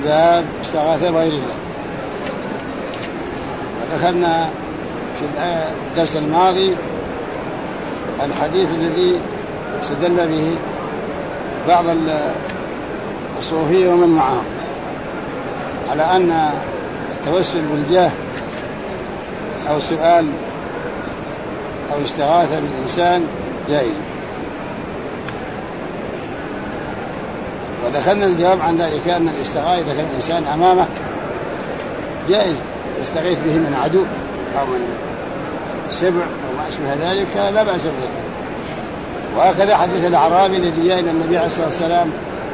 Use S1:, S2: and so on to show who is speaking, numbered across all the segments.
S1: باب استغاثة بغير الله. ودخلنا في الدرس الماضي الحديث الذي استدل به بعض الصوفية ومن معهم على أن التوسل بالجاه أو السؤال أو الاستغاثة بالإنسان جائز. ودخلنا الجواب عن ذلك أن الاستغاثة إذا كان الإنسان أمامه جائز، يستغيث به من عدو أو من سبع أو ما أشبه ذلك لا بأس به. وهكذا حديث الأعرابي الذي جاء إلى النبي عليه الصلاة والسلام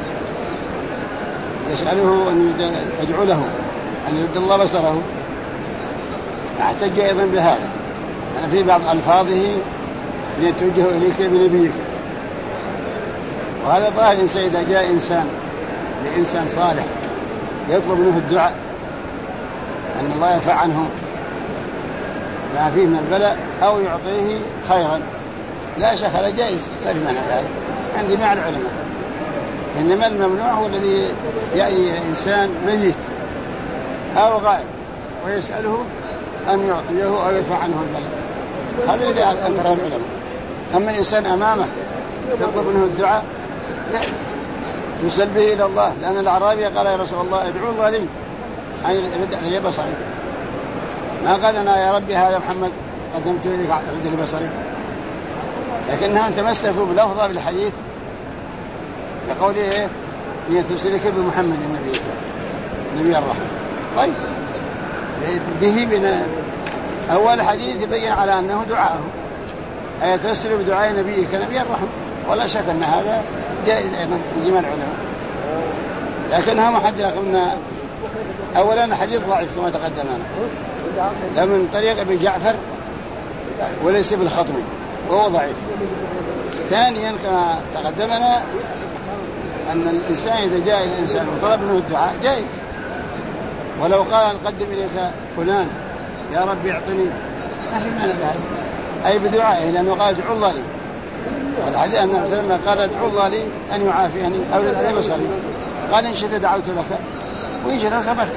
S1: يسأله أن يدعو له أن يرد الله بصره، احتج أيضا بهذا أنا في بعض ألفاظه يتوجه إليك بنبيك. وهذا ظاهر الإنسان إذا جاء إنسان لإنسان صالح يطلب منه الدعاء أن الله يرفع عنه ما فيه من البلاء أو يعطيه خيرا، لا شك هذا جائز، لا بمعنى ذلك عندي مع العلماء. إنما الممنوع هو الذي يأتي إنسان ميت أو غائب ويسأله أن يعطيه أو يرفع عنه البلاء، هذا الذي أنكره العلماء. أما الإنسان أمامه تطلب منه الدعاء تسل به إلى الله، لأن الأعرابي قال يا رسول الله ادعو الله لي أن يرد علي بصري، ما قال أنا يا ربي هذا محمد قدمت إليك رد لي بصري، لكنها تمسكوا بلفظة بالحديث لقوله إيه يتسلك بمحمد النبي الرحمة. طيب به بنا أول حديث يبين على أنه دعاءه أي يتوسل بدعاء نبيه كنبي الرحمة، ولا شك أن هذا جائز أيضا من جميع العلماء. لكنها محدثة قلنا أولا حديث ضعيف كما تقدمنا، ده من طريق أبي جعفر وليس بالخطمي وهو ضعيف. ثانيا كما تقدمنا أن الإنسان إذا جاء الإنسان وطلب منه الدعاء جائز، ولو قال قدم إليك فلان يا رب اعطني ما في معنى بهذا أي بدعائه، لأنه قال ادعو الله لي، والحديث أن النبي قال ادعو الله لي أن يعافيني أو يرد علي بصري، قال إن شئت دعوت لك وإن شئت صبرت،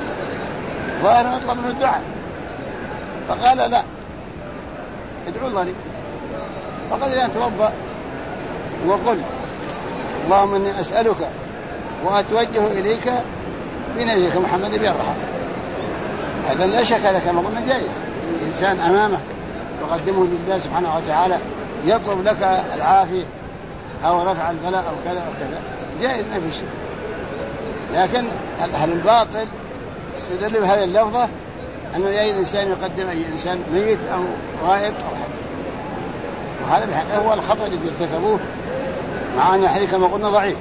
S1: ظاهر أطلب منه الدعاء فقال لا ادعو الله لي. فقال إذا توضأ وقل اللهم إني أسألك وأتوجه إليك بنبيك محمد بن الرحمة، هذا لا شك لك كما قلنا جائز. الإنسان أمامه تقدمه لله سبحانه وتعالى يطلب لك العافية أو رفع البلاء أو كذا أو كذا جائز ما في شيء. لكن أهل الباطل استدلوا بهذه اللفظة أنه أي إنسان يقدم أي إنسان ميت أو غائب أو حي، وهذا بحقيقة هو الخطأ الذي ارتكبوه، مع أن الحديث كما قلنا ضعيف.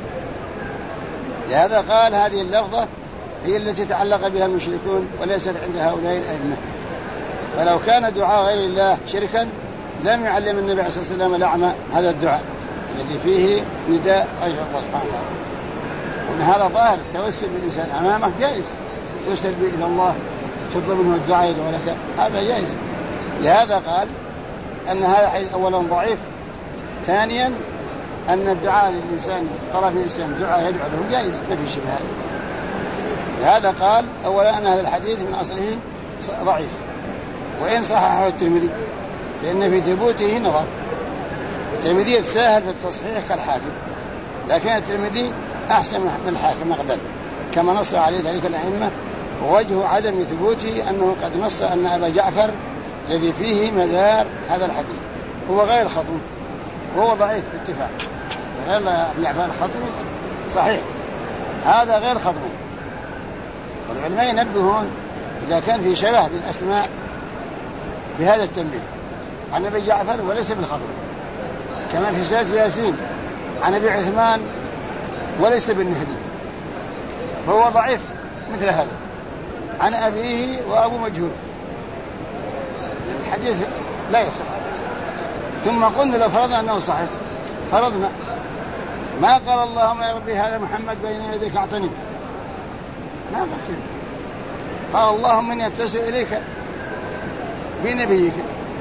S1: لهذا قال هذه اللفظة هي التي تعلق بها المشركون وليست عند هؤلاء الأئمة. فلو كان دعاء غير الله شركا لم يعلم النبي عليه الصلاة والسلام الأعمى هذا الدعاء الذي فيه نداء غير الله سبحانه وتعالى. ومن هذا ظاهر التوسل بالإنسان أمامه جائز، توسل به إلى الله تطلب منه الدعاء ولك هذا جائز. لهذا قال أن هذا حديث أولا ضعيف، ثانيا أن الدعاء للإنسان طلب الإنسان دعاء يدعو له جائز ما في شيء هذا. لهذا قال أولا أن هذا الحديث من أصله ضعيف، وإن صححه الترمذي لأن في ثبوته نظر. الترمذي يتساهل في التصحيح كالحاكم، لكن الترمذي أحسن من الحاكم نقدا كما نص عليه ذلك الأئمة. ووجه عدم ثبوته أنه قد نص أن أبا جعفر الذي فيه مدار هذا الحديث هو غير الخطم وهو ضعيف باتفاق، غير جعفر الخطم صحيح هذا غير خطم. والعلماء ينبهون إذا كان في شبه بالأسماء بهذا التنبيه عن أبي جعفر وليس بالخطم، كما في سورة ياسين عن أبي عثمان وليس بالنهدي فهو ضعيف مثل هذا عن أبيه وأبو مجهول الحديث لا يصح. ثم قلنا لو فرضنا أنه صحيح فرضنا ما قال اللهم يا ربي هذا محمد بين يديك أعطني، ما قال كده، قال اللهم إني أتوسل إليك بنبيك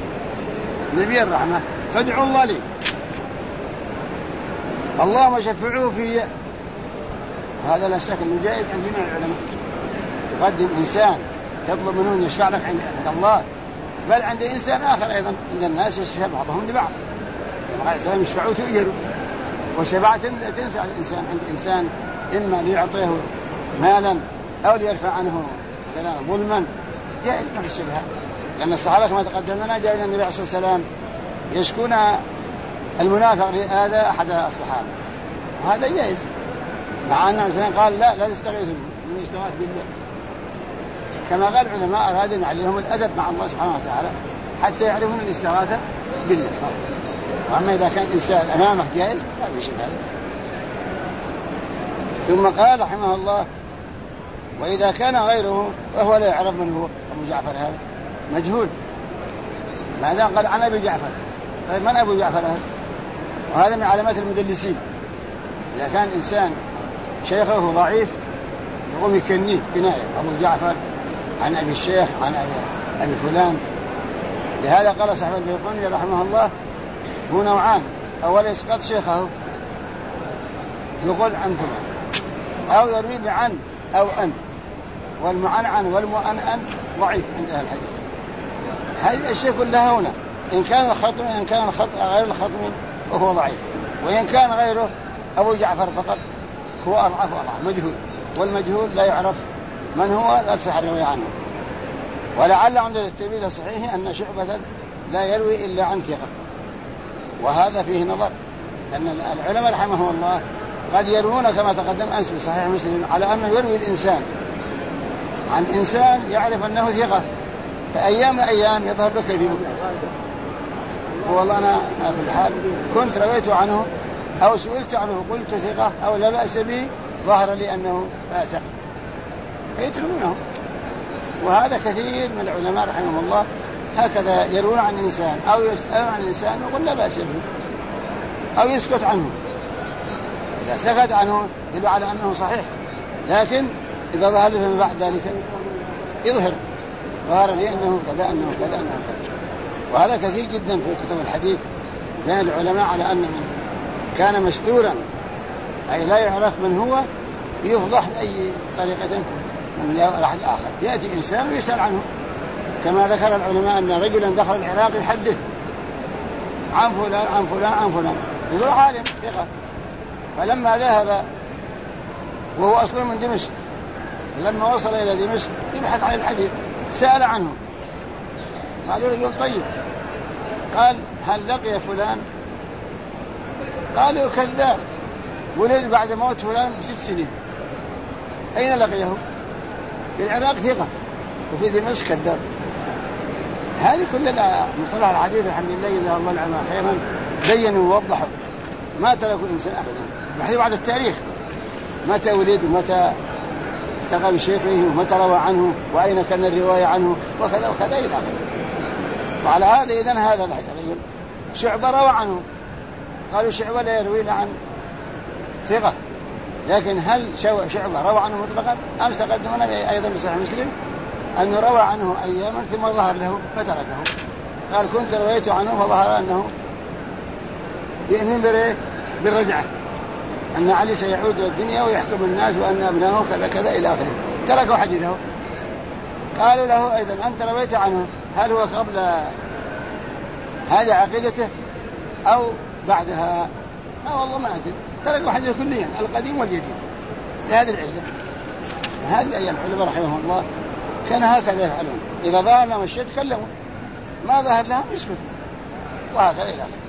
S1: نبي الرحمة فادعوا الله لي اللهم شفعوه في وهذا لا شك أنه جائز عند جميع العلماء. تقدم إنسان تطلب منه أن يشفع لك عند الله، بل عند إنسان آخر أيضا، عند الناس يشفع بعضهم لبعض، كما قال الإسلام يشفعوا تؤجروا. وشفاعة تنسى الإنسان عند إنسان إما ليعطيه مالا أو ليرفع عنه مثلا ظلما، جائز ما في الشبهة. لأن الصحابة كما تقدم لنا جاء إلى النبي عليه الصلاة والسلام يشكون المنافق لآذى أحد الصحابة، وهذا جائز، مع أن الإنسان قال لا تستغيثوا من يستغاث بالله. كما قال العلماء أراد أن يعلمهم الأدب مع الله سبحانه وتعالى حتى يعرفون الاستغاثة بالله. وأما إذا كان إنسان أمامك جائز هذا شيء هذا. ثم قال رحمه الله: وإذا كان غيره فهو لا يعرف من هو. أبو جعفر هذا مجهول، ما دام قال عن أبي جعفر، طيب من أبو جعفر هذا؟ وهذا من علامات المدلسين. إذا كان إنسان شيخه ضعيف يقوم يكنيه كناية، أبو جعفر عن أبي الشيخ عن أبي فلان. لهذا قال صاحب البيقوني رحمه الله: هو نوعان: أولا يسقط شيخه يقول عن فلان، أو يروي بعن أو أن، والمعنعن والمؤنن ضعيف عند أهل الحديث. هذه الأشياء كلها هنا، إن كان الخطم إن كان غير الخطم وهو ضعيف، وإن كان غيره أبو جعفر فقط هو أضعف مجهول، والمجهول لا يعرف من هو، لا تصح الرواية عنه. ولعل عند التلميذ الصحيح أن شعبة لا يروي إلا عن ثقة، وهذا فيه نظر، لأن العلماء رحمه الله قد يروون كما تقدم أمس بصحيح مسلم على أنه يروي الإنسان عن إنسان يعرف أنه ثقة، فأيام من أيام يظهر له كذبه. والله أنا في الحال كنت رويت عنه أو سئلت عنه قلت ثقة أو لا بأس به، ظهر لي أنه فاسق، فيتركونه. وهذا كثير من العلماء رحمهم الله هكذا يروون عن إنسان أو يسألون عن إنسان ويقول لا بأس به، أو يسكت عنه. إذا سكت عنه يدل على أنه صحيح، لكن إذا ظهر له من بعد ذلك يظهر ظهر لي أنه كذا أنه كذا أنه كذا. وهذا كثير جدا في كتب الحديث بين العلماء على أن من كان مستورا أي لا يعرف من هو يفضح بأي طريقة من أحد آخر. يأتي إنسان ويسأل عنه، كما ذكر العلماء أن رجلا دخل العراق يحدث عن فلان عن فلان عن فلان، يقول عالم ثقة. فلما ذهب وهو أصلا من دمشق، لما وصل إلى دمشق يبحث عن الحديث، سأل عنه، قالوا له طيب، قال هل لقي فلان؟ قالوا كذاب، ولد بعد موت فلان ب6 سنين. أين لقيه؟ في العراق ثقة، وفي دمشق كذاب. هذه كلها مصطلح الحديث الحمد لله جزاه الله العلماء خيرا بينوا ووضحوا، ما تركوا إنسان أبدا، بحثوا بعد التاريخ متى ولد ومتى التقى بشيخه ومتى روى عنه وأين كان الرواية عنه وكذا وكذا إلى آخره. وعلى هذا إذن هذا الرجل شعبة روى عنه، قالوا شعبة لا يروي عن ثقة، لكن هل شعبة روى عنه مطلقا؟ أمس تقدمنا أيضا بصحيح مسلم أنه روى عنه أياما ثم ظهر له فتركه، قال كنت رويت عنه فظهر أنه يؤمن بالرجعة، أن علي سيعود الدنيا ويحكم الناس وأن أبناه كذا كذا إلى آخره، تركوا حديثه. قالوا له أيضا أنت رويت عنه، هل هو قبل هذه عقيدته أو بعدها؟ والله ما أدري، تركوا حديثه كليا القديم والجديد لهذه العلة. هذه أيام العلماء رحمهم الله كان هكذا يفعلون، إذا ظهر لهم الشيء تكلموا، ما ظهر لهم يسكتوا، وهكذا إلى آخره.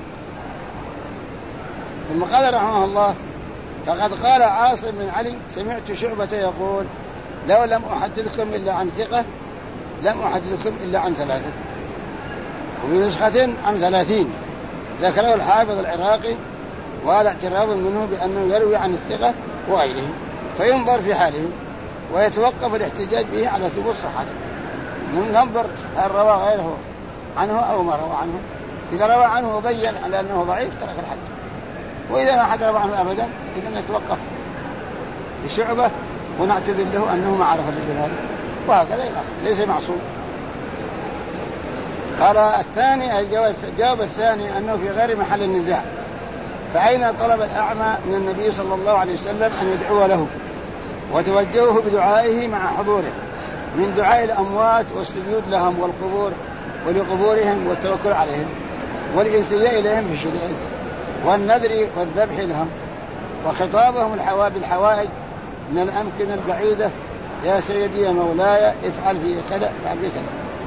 S1: ثم قال رحمه الله: فقد قال عاصم بن علي سمعت شعبة يقول: لو لم أحدثكم إلا عن ثقة لم أحدثكم إلا عن 3. وفي نسخة عن 30 ذكره الحافظ العراقي، وهذا اعتراف منه بأنه يروي عن الثقة وغيره، فينظر في حاله ويتوقف الاحتجاج به على ثبوت صحته. ننظر هل روى غيره عنه أو ما روى عنه. إذا روى عنه وبين على أنه ضعيف ترك الحد، وإذا ما حد روى عنه أبدا إذن نتوقف بشعبة ونعتذر له أنه ما عرف الرجل هذا، وهكذا ليس معصوم. قال الثاني الجواب الثاني أنه في غير محل النزاع، فأين طلب الأعمى من النبي صلى الله عليه وسلم أن يدعو له وتوجهوه بدعائه مع حضوره من دعاء الأموات والسجود لهم والقبور ولقبورهم والتوكل عليهم والالتجاء إليهم في الشدائد والنذر والذبح لهم، وخطابهم بالحوائج من الأمكنة البعيدة: يا سيدي يا مولاي افعل في كذا افعل في كذا.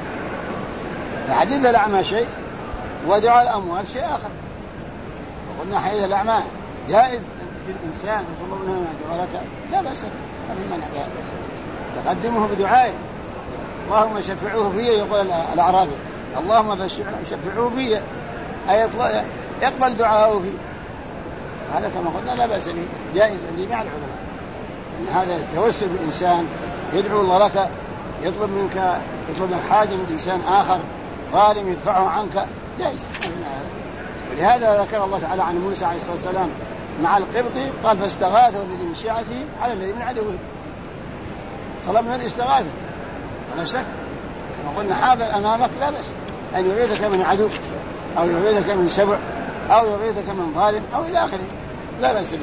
S1: فحديث الأعمى شيء ودعاء الأموات شيء آخر. وقلنا حديث الأعمى جائز الإنسان يطلب منه يدعو لك لا بأس، تقدمه بدعائه: اللهم شفعوه فيه. يقول الأعرابي: اللهم شفعوه فيه، أي يقبل دعاءه فيه. هذا كما قلنا لا بأس به، جائز عندي مع العلماء إن هذا يتوسل بالإنسان، يدعو الله لك، يطلب لك حاجة من إنسان آخر ظالم يدفعه عنك، جائز. ولهذا ذكر الله تعالى عن موسى عليه الصلاة والسلام مع القبطي قال: فاستغاثه الذي من شيعته على الذي من عدوه. طلب من الاستغاثة ولا شك، كما قلنا حاضر أمامك لا بأس أن يريدك من عدو أو يريدك من سبع أو يريدك من ظالم أو إلى آخره، لا بأس به.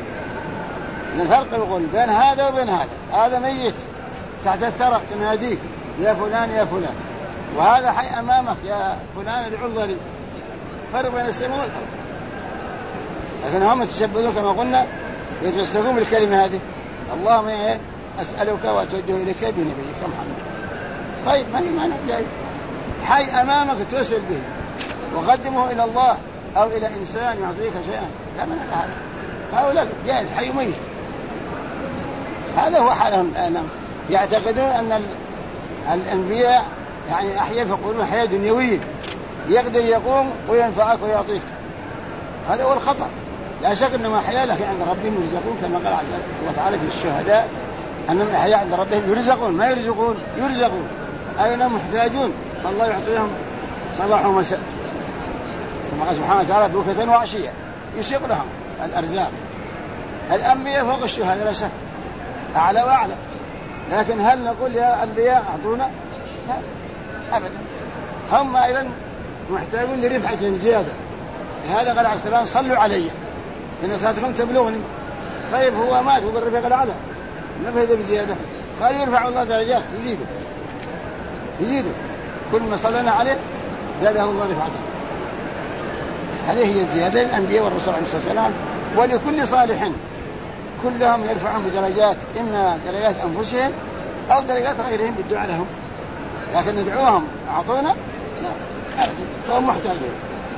S1: الفرق يقول بين هذا وبين هذا ميت تحت الثرى تناديه: يا فلان يا فلان، وهذا حي أمامك: يا فلان ادعو الله. فرق بين السماء والأرض. لكن هم تشبهون كما قلنا يتمسكون بالكلمة هذه: اللهم أسألك وأتوجه إليك بنبيك محمد. طيب ما هي معنى جائز، حي أمامك توسل به وقدمه إلى الله أو إلى إنسان يعطيك شيئا، لا مانع هذا. هؤلاء جائز حي ميت. هذا هو حالهم الآن، يعتقدون أن الأنبياء يعني أحياء يقولون حياة دنيوية، يقدر يقوم وينفعك ويعطيك. هذا هو الخطأ. لا شك أنهم أحياء لكن عند ربهم يرزقون، كما قال الله تعالى في الشهداء أنهم أحياء عند ربهم يرزقون، ما يرزقون أي أنهم محتاجون، فالله يعطيهم صباح ومساء كما قال سبحانه وتعالى: بكرة وعشية يشق لهم الأرزاق. الأنبياء فوق الشهداء لا شك، أعلى وأعلى. لكن هل نقول يا أنبياء أعطونا؟ لا أبدا. هم أيضا محتاجون لرفعة زيادة. هذا قال عليه السلام: صلوا علي إن صلاتكم تبلغني. طيب هو مات وبالرفيق الأعلى، ما فهذا بزيادة؟ قال: يرفع الله درجات، يزيده كل ما صلينا عليه زاده الله رفعته. هذه هي الزيادة للأنبياء والرسول عليه الصلاة والسلام ولكل صالح، كلهم يرفعون بدرجات، إما درجات أنفسهم أو درجات غيرهم بالدعاء لهم. لكن ندعوهم أعطونا لا، فهم محتاجون.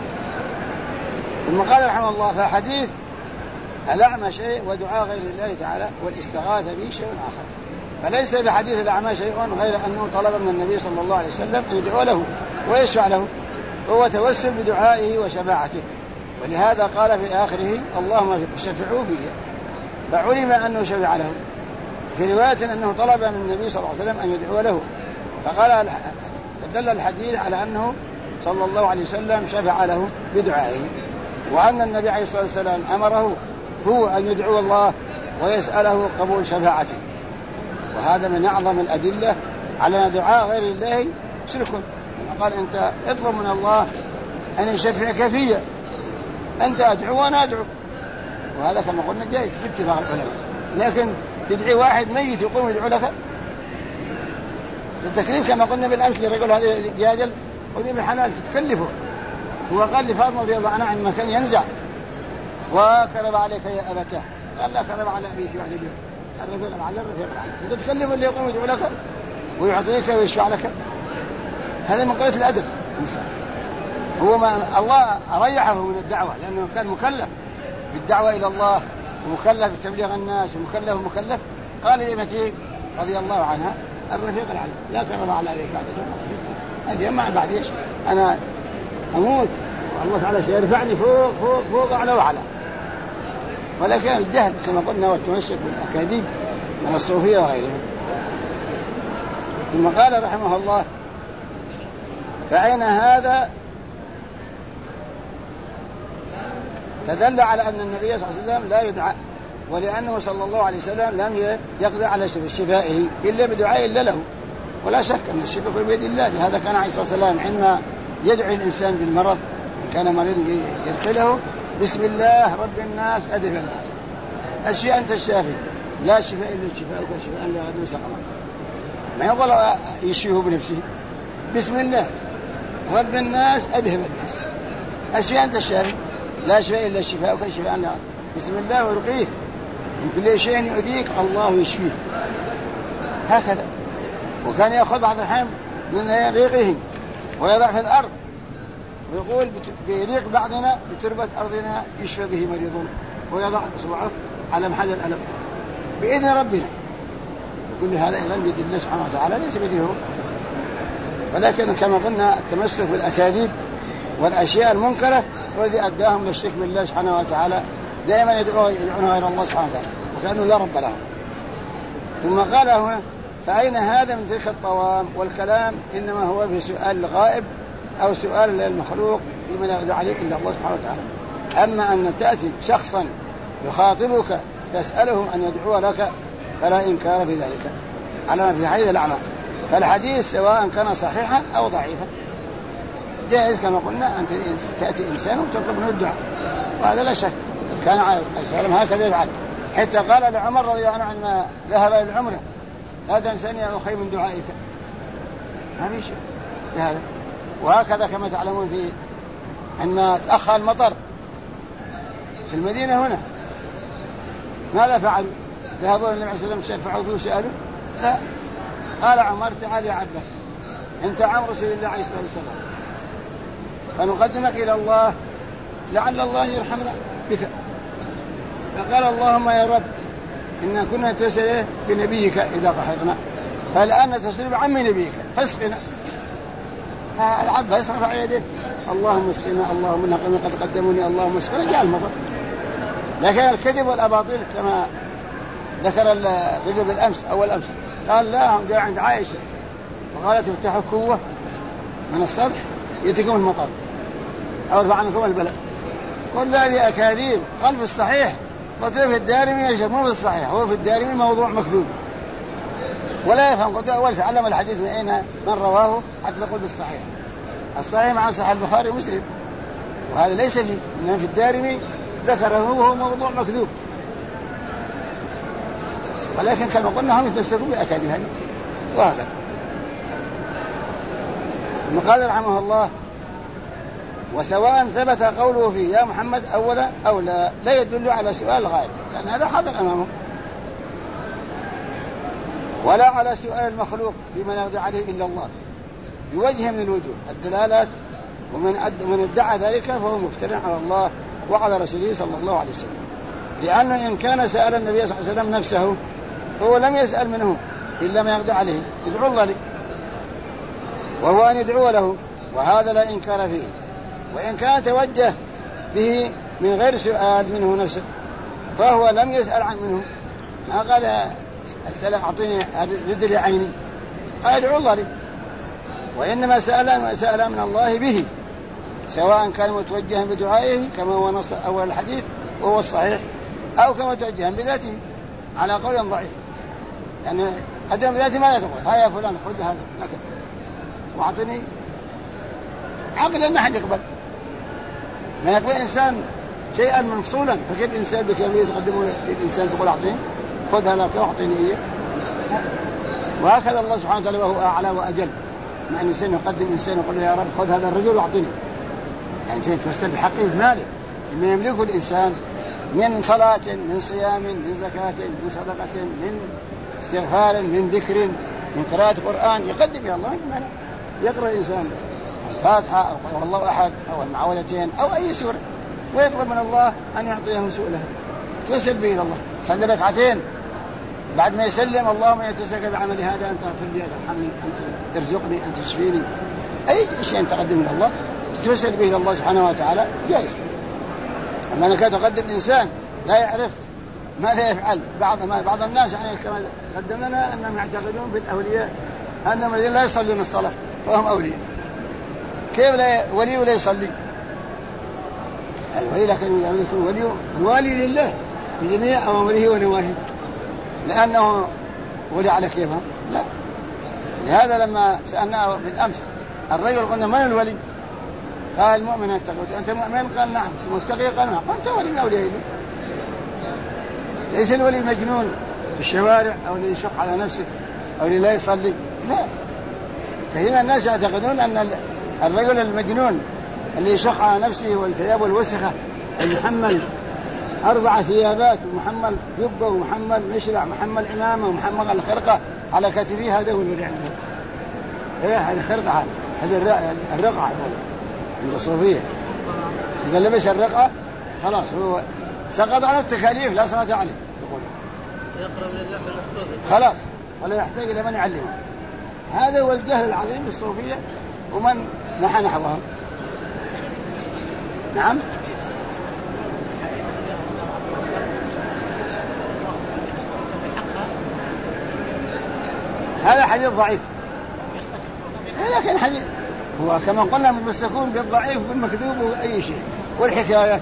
S1: ثم قال رحمه الله: فحديث الأعمى شيء ودعاء غير الله تعالى والاستغاثة به شيء آخر. فليس بحديث الأعمى شيء غير أنه طلب من النبي صلى الله عليه وسلم أن يدعو له ويشفع له، هو توسل بدعائه وشفاعته. ولهذا قال في آخره: اللهم شفعوا فيه، فعلم أنه شفع له. في رواية أنه طلب من النبي صلى الله عليه وسلم أن يدعو له، فقال دل الحديث على أنه صلى الله عليه وسلم شفع له بدعائه، وأن النبي عليه الصلاة والسلام أمره هو أن يدعو الله ويسأله قبول شفاعته. وهذا من أعظم الأدلة على أن دعاء غير الله شرك. قال: أنت اطلب من الله أن يشفعك فيه، أنت أدعو وأنا أدعو. وهذا كما قلنا جائز باتفاق العلماء. لكن تدعي واحد ميت يقوم يدعو لك، التكليف كما قلنا بالأمس لرجل هذا جادل ودي بحلال تتكلفه. هو قال لفاطمة رضي الله عنها عن مكان ينزع: وكرب عليك يا أبتاه. قال: لا كرب على أبي في واحد الرفيق العلى أنت تتكلف اللي يقوم يدعو لك ويعطيك ويشفع لك. هذا من قلة الأدب الإنسان. هو ما الله ريحه من الدعوة لأنه كان مكلف بالدعوة إلى الله ومكلف بتبليغ الناس ومكلف. قال لابنته رضي الله عنها: الرفيق العلى لا كرب على أبيك بعد هذه ما بعد إيش أنا أموت والله تعالى سيرفعني فوق أعلى وأعلى. ولكن الجهل كما قلنا والتمسك بالأكاذيب من الصوفية وغيرهم. ثم قال رحمه الله: فأين هذا؟ فدل على أن النبي صلى الله عليه وسلم لا يدعى، ولأنه صلى الله عليه وسلم لم يقضي على شفائه إلا بدعاء إلا له. ولا شك أن الشفاء بيد الله. لهذا كان عليه الصلاة والسلام عندما يدعو الإنسان بالمرض كان مريض يدخله: بسم الله رب الناس أدب الناس، أشفي أنت الشافي لا شفاء إلا شفاءك شفاء لا يغادر سقما. ما يقول يشفيه بنفسه، بسم الله رب الناس أذهب الناس، أشفي أنت الشافي، لا شفاء إلا شفاءك شفاء لا يغادر، بسم الله ورقيه من كل شيء يؤذيك الله يشفيك. هكذا. وكان يأخذ بعض الأحيان من ريقه ويضع في الأرض ويقول بريق بعضنا بتربة أرضنا يشفى به مريضنا، ويضع إصبعه على محل الألم بإذن ربنا. كل هذا إذن بيد الله سبحانه وتعالى ليس بيده هو. ولكن كما قلنا التمسك بالأكاذيب والأشياء المنكرة والذي أداهم للشرك بالله سبحانه وتعالى، دائما يدعون غير الله سبحانه وتعالى وكأنه لا رب لهم. ثم قال هنا فأين هذا من تلك الطوام والكلام إنما هو في سؤال الغائب أو سؤال المخلوق فيما لا يقدر عليه إلا الله سبحانه وتعالى. أما أن تأتي شخصا يخاطبك تسأله أن يدعو لك فلا إنكار في ذلك على ما في حديث الأعمى. فالحديث سواء كان صحيحا أو ضعيفا جائز كما قلنا أن تأتي إنسان وتطلب منه الدعاء، وهذا لا شك. كان عليه السلام هكذا يفعل، حتى قال لعمر رضي الله عنه عندما ذهب إلى العمرة لا تنسني يا أخي من دعائك، ما في شيء بهذا. وهكذا كما تعلمون في عندما تأخر المطر في المدينة هنا ماذا فعلوا؟ ذهبوا النبي عليه الصلاة والسلام شفعوا فيه وسألوا؟ لا، قال عمر تعال يا عباس أنت عم رسول الله عليه الصلاة والسلام فنقدمك إلى الله لعل الله يرحمنا بك. فقال اللهم يا رب إنا كنا نتوسل بنبيك إذا قحطنا فالآن نتوسل بعم نبيك فاسقنا. العباس رفع يده اللهم اسقنا اللهم إن قومي قد قدموني اللهم اسقنا جاء المطر. لكن الكذب والأباطيل كما ذكر الرجل بالأمس أول أمس قال لا هم جاء عند عائشة وقالت افتحوا كوة من السطح يتكم المطر أو ارفع عنكم البلد. كل هذه أكاذيب. قال في الصحيح قلت في الدارمي يجب مو في الصحيح، هو في الدارمي موضوع مكذوب ولا يفهم. قلت أول تعلم الحديث من أين من رواه حتى تقول بالصحيح. الصحيح مع صحيح البخاري ومسلم وهذا ليس فيه، إنما في الدارمي ذكره وهو موضوع مكذوب. ولكن كما قلنا هم يتمسكون بأكاذيب هذه وهذا. ثم قال رحمه الله وسواء ثبت قوله فيه يا محمد أولا أو لا يدل على سؤال الغائب لأن هذا حاضر أمامه، ولا على سؤال المخلوق بما يقضي عليه إلا الله بوجه من الوجوه الدلالات. ومن ادعى ذلك فهو مفترع على الله وعلى رسوله صلى الله عليه وسلم، لأنه إن كان سأل النبي صلى الله عليه وسلم نفسه فهو لم يسأل منه إلا ما يقضي عليه يدعو الله له وهو أن يدعو له، وهذا لا إنكار فيه. وإن كان توجه به من غير سؤال منه نفسه فهو لم يسأل عن منه، ما قال السلام أعطيني رد لي عيني، قال ادعو الله لي. وإنما سأل من الله به سواء كان متوجها بدعائه كما هو نص أول الحديث وهو الصحيح أو كما متوجها بذاته على قول ضعيف. يعني قدم بذاته ما يقول ها يا فلان خذ هذا لك وأعطني، عقلا ما حد يقبل. ما يقبل إنسان شيئا مفصولا، فكيف إنسان بكامل تقدمه للإنسان تقول أعطيني خذ هذا لك وأعطيني إياه. وهكذا الله سبحانه وتعالى وهو أعلى وأجل، مع إنسان يقدم إنسان يقول له يا رب خذ هذا الرجل وأعطيني، يعني يتوسل بحقه بماله مما يملكه الإنسان من صلاة من صيام من زكاة من صدقة من استغفار من ذكر من قراءة قرآن يقدم يا الله. يقرأ الإنسان الفاتحة أو قل هو الله أحد أو المعوذتين أو أي سورة ويطلب من الله أن يعطيه سؤله توسل به إلى الله. صلى ركعتين بعد ما يسلم اللهم يتسك بعمل هذا أنت اغفر لي ترحمني أنت ترزقني أنت تشفيني، أي شيء تقدم إلى الله تتوسل به إلى الله سبحانه وتعالى جائز. أما أنك تقدم إنسان لا يعرف ماذا يفعل. بعض الناس يعني كما قدم لنا أنهم يعتقدون بالأولياء أنهم الذين لا يصلون الصلاة فهم أولياء. كيف لا ولي ولا يصلي؟ الولي لكن يكون والي لله بجميع أوامره ونواهيه لأنه ولي على كيفهم؟ لا. لهذا لما سألناه بالأمس الرجل قلنا من الولي؟ قال المؤمن اتقوا. أنت مؤمن؟ قال نعم. متقي؟ قال نعم. أنت ولي من أولياء الله. ليس الولي مجنون الشوارع أو اللي يشق على نفسه أو اللي لا يصلي. لا، كثير من الناس يعتقدون أن الرجل المجنون اللي يشق على نفسه والثياب الوسخة ومحمل 4 ثيابات ومحمل جبة ومحمل مشرع محمل عمامة ومحمل الخرقة على كتفه، هذا هو اللي عنده هذه خرقة، هذه الرقعة عند الصوفية. إذا لبس الرقعة خلاص هو سقط على التكاليف لا صلاة عليه، يقول
S2: يقرأ من اللحم المحفوظ
S1: خلاص ولا يحتاج إلى من يعلمه. هذا هو الجهل العظيم بالصوفية ومن نحى نحوهم. نعم. هذا حديث ضعيف، لكن حديث هو كما قلنا متمسكون بالضعيف والمكذوب وأي شيء والحكايات،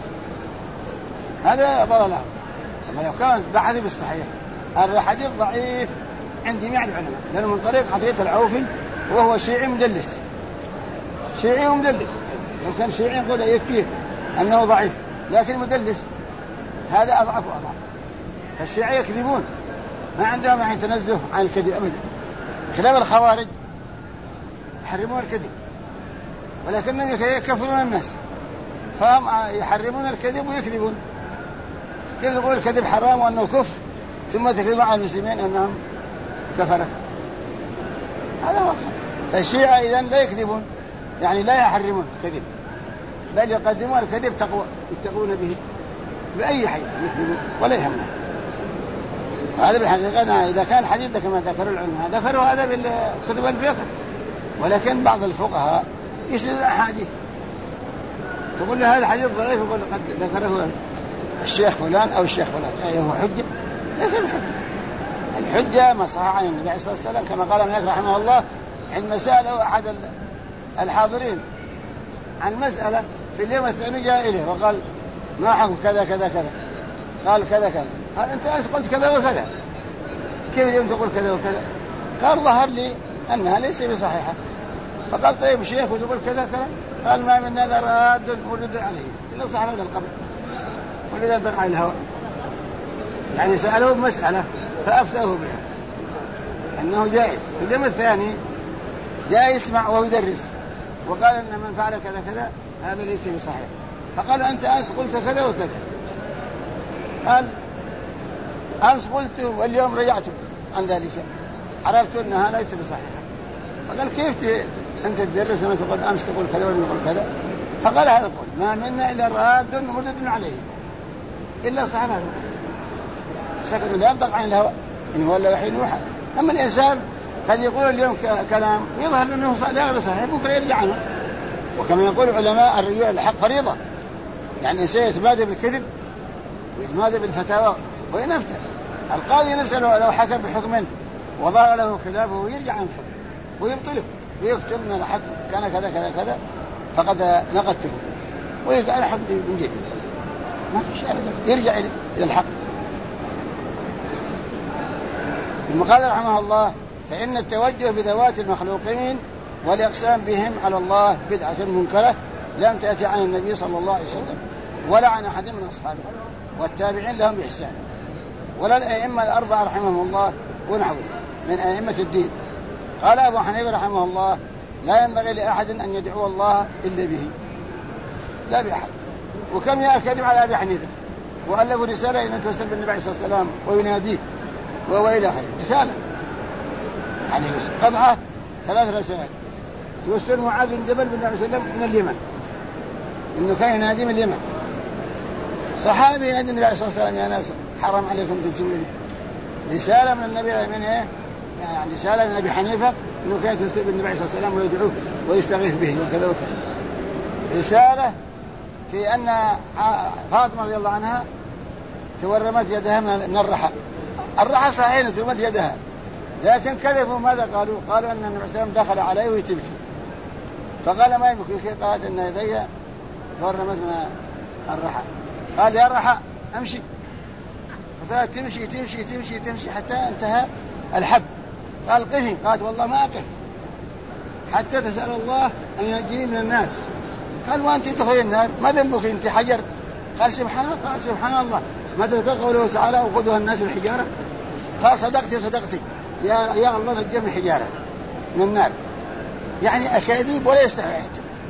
S1: هذا ضلال. أما لو كان بحث بالصحيح، هذا حديث ضعيف عند جميع العلماء، لأنه من طريق عطية العوفي وهو شيعي مدلس، شيعي ومدلس. لو كان شيعي يقول يكفيه أنه ضعيف، لكن مدلس هذا أضعف وأضعف. فالشيعي يكذبون، ما عندهم يعني تنزه عن الكذب أبدا، خلاف الخوارج يحرمون الكذب ولكنهم يكفرون الناس، فهم يحرمون الكذب ويكذبون. كيف يقول الكذب حرام وأنه كفر ثم تكذب على المسلمين أنهم كفرة؟ هذا هو. فالشيعة إذن لا يكذبون، يعني لا يحرمون الكذب، بل يقدمون الكذب يتقون به بأي حيث يكذبون ولا يهمنا. هذا بالحقيقة إذا كان حديث كما ذكروا العلماء ذكروا هذا بالكتب الفقه، ولكن بعض الفقهاء يسند الأحاديث، تقول له هذا الحديث ضعيف، يقول قد ذكره الشيخ فلان أو الشيخ فلان، أي هو حجة؟ ليس بحجة. الحجة ما صح عن النبي صلى الله عليه وسلم كما قال مالك رحمه الله عندما سأله أحد الحاضرين عن مسألة في اليوم الثاني جاء إليه وقال ما حكم كذا كذا كذا، قال كذا كذا، قال أنت قلت كذا وكذا، كيف اليوم تقول كذا وكذا؟ قال ظهر لي أنها ليس بصحيحة. فقال طيب شيخ وتقول كذا كذا؟ قال ما من هذا راد ولد عليه إلا صاحب هذا القبر ولد درع الهواء. يعني سألوه بمسألة فأفتاه بها أنه جائز. في اليوم الثاني جاء يسمع وهو يدرس وقال أن من فعل كذا كذا هذا ليس بصحيح. فقال أنت أمس قلت كذا وكذا، قال أمس قلت واليوم رجعت عن ذلك عرفت أنها ليست بصحيحة. فقال كيف أنت تدرس أنا تقول أمس تقول كذا ولا تقول كذا؟ فقال هذا القول ما منا إلا راد مردد عليه إلا صاحب هذا شكل من لا ينطق عن الهواء إن هو إلا وحي يوحى. أما الإنسان قد يقول اليوم كلام يظهر أنه لا غير صحيح بكرة يرجع عنه. وكما يقول العلماء الرجوع الحق فريضة، يعني الإنسان يتمادى بالكذب ويتمادى بالفتاوى وإن أفتى. القاضي نفسه لو حكم بحكم وظهر له خلافه ويرجع عن الحكم ويبطله ويكتب من الحكم كان كذا كذا كذا فقد نقدته ويرجع الحكم من جديد، ما في شيء يرجع إلى الحق. ثم قال رحمه الله فإن التوجه بذوات المخلوقين والإقسام بهم على الله بدعة منكرة لم تأتي عن النبي صلى الله عليه وسلم ولا عن أحد من أصحابه والتابعين لهم بإحسان ولا الأئمة الأربعة رحمهم الله ونحوه من أئمة الدين. قال أبو حنيفة رحمه الله لا ينبغي لأحد أن يدعو الله إلا به، لا بأحد. وكم يأكد على أبي حنيفة وألفوا رسالة إن توسل بالنبي صلى الله عليه وسلم ويناديه وهو إلى آخره، رسالة يعني قطعة 3 رسائل توسل معاذ بن جبل بالنبي صلى الله عليه وسلم من اليمن، إنه كان ينادي من اليمن. صحابي ينادي النبي صلى الله عليه وسلم يا ناس حرام عليكم تسويني. رسالة من النبي من إيه؟ يعني رسالة من أبي حنيفة إنه كان توسل بالنبي صلى الله عليه وسلم ويدعوه ويستغيث به وكذا وكذا. رسالة في أن فاطمة رضي الله عنها تورمت يدها من الرحى صحيح تورمت يدها، لكن كذبوا ماذا قالوا؟ قالوا أن النبي صلى الله عليه وسلم دخل عليه ويتبكي، فقال ما يبكي شيء، قالت أن يدي تورمت من الرحى. قال يا رحى أمشي، فصارت تمشي تمشي تمشي تمشي حتى انتهى الحب. قال قفي، قالت والله ما أقف حتى تسأل الله أن ينجيني من النار. قال وأنت تدخلي النار ما ذنبك أنت حجر؟ قال سبحان الله. قال سبحان الله ما تذكر قوله تعالى وقودها الناس بالحجارة. قال صدقتي يا الله نجم الحجارة من النار. يعني أكاذيب ولا يستحي.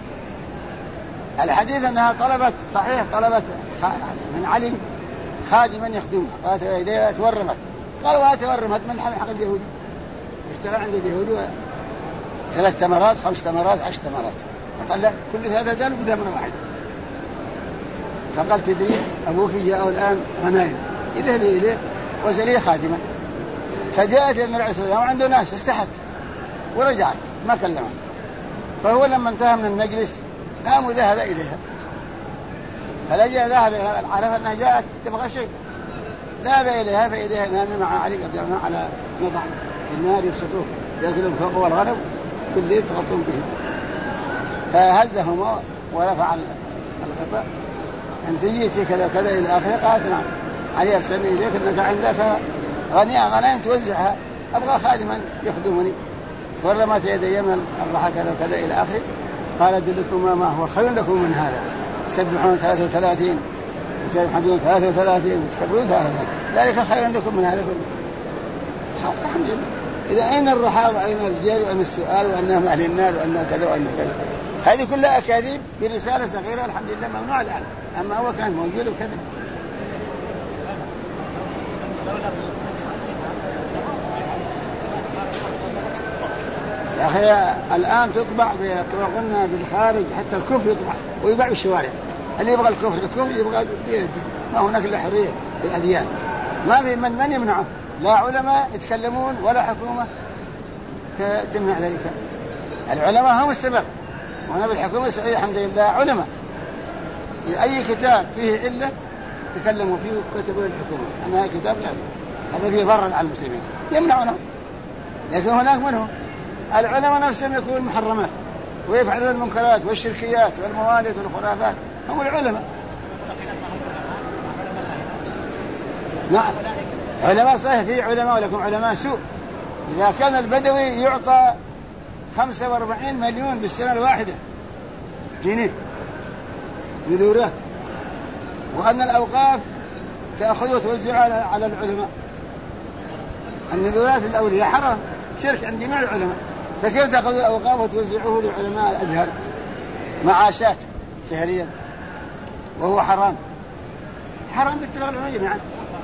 S1: الحديث أنها طلبت من علي خادما يخدمها، قالت إذا تورمت، قال وتورمت من حق اليهودي، اشتغل عند اليهودي 3 تمرات 5 تمرات 10 تمرات، فطلع كل هذا قال بدها مرة واحدة. فقال تدري أبوك جاءه الآن غنائم، اذهبي إليه وسليه خادما. فجاءت النبي عليه الصلاة والسلام وعنده ناس، استحت ورجعت ما كلمت. فهو لما انتهى من المجلس قام وذهب إليها، فلجأ ذهب عرف أنها جاءت تبغى شيء، ذهب إليها فإذا نام مع علي رضي الله عنه على نضع النار يبسطوه يأكلون فوق والغنم في الليل تغطون به. فهزهما ورفع الغطاء، أنت جيتي كذا كذا إلى آخره. قالت نعم. علي أرسلني إليك أنك عندك غنائم توزعها، أبغى خادما يخدمني. ورمت يدي من الرحى كذا كذا إلى آخره. قال أدلكما ما هو خير لكم من هذا، تسبحون 33 وتحمدون 33 وتكبرون 33، ذلك خير لكم من هذا كله. الحمد لله. إذا أين الرحى وأين الرجال وأين السؤال وأنهم أهل النار وأنها كذا وأنها كذا، هذه كلها أكاذيب برسالة صغيرة الحمد لله ممنوع الآن، أما هو كان موجود وكذب. يا أخي الآن تطبع كما قلنا بالخارج، حتى الكفر يطبع ويباع بالشوارع. اللي يبغى الكفر يبغى بيده، ما هناك إلا حرية بالأديان، ما في من يمنعه، لا علماء يتكلمون ولا حكومة تمنع ذلك. العلماء هم السبب، وأنا بالحكومة السعودية الحمد لله علماء، أي كتاب فيه علة تكلموا فيه وكتبوا للحكومة أنها كتاب لازم، هذا فيه ضرر على المسلمين يمنعونه. لكن هناك منهم العلماء نفسهم يكون محرمات ويفعلون المنكرات والشركيات والموالد والخرافات، هم العلماء. نعم علماء صحيح، في علماء ولكم علماء سوء. إذا كان البدوي يعطى 45 مليون بالسنة الواحدة جنيه نذورات، وأن الأوقاف تأخذ وتوزع على العلماء، النذورات الأولياء حرام، شرك عند جميع العلماء، فكيف تأخذ الأوقاف وتوزعه لعلماء الأزهر معاشات شهريا وهو حرام باتفاق العلماء جميعا.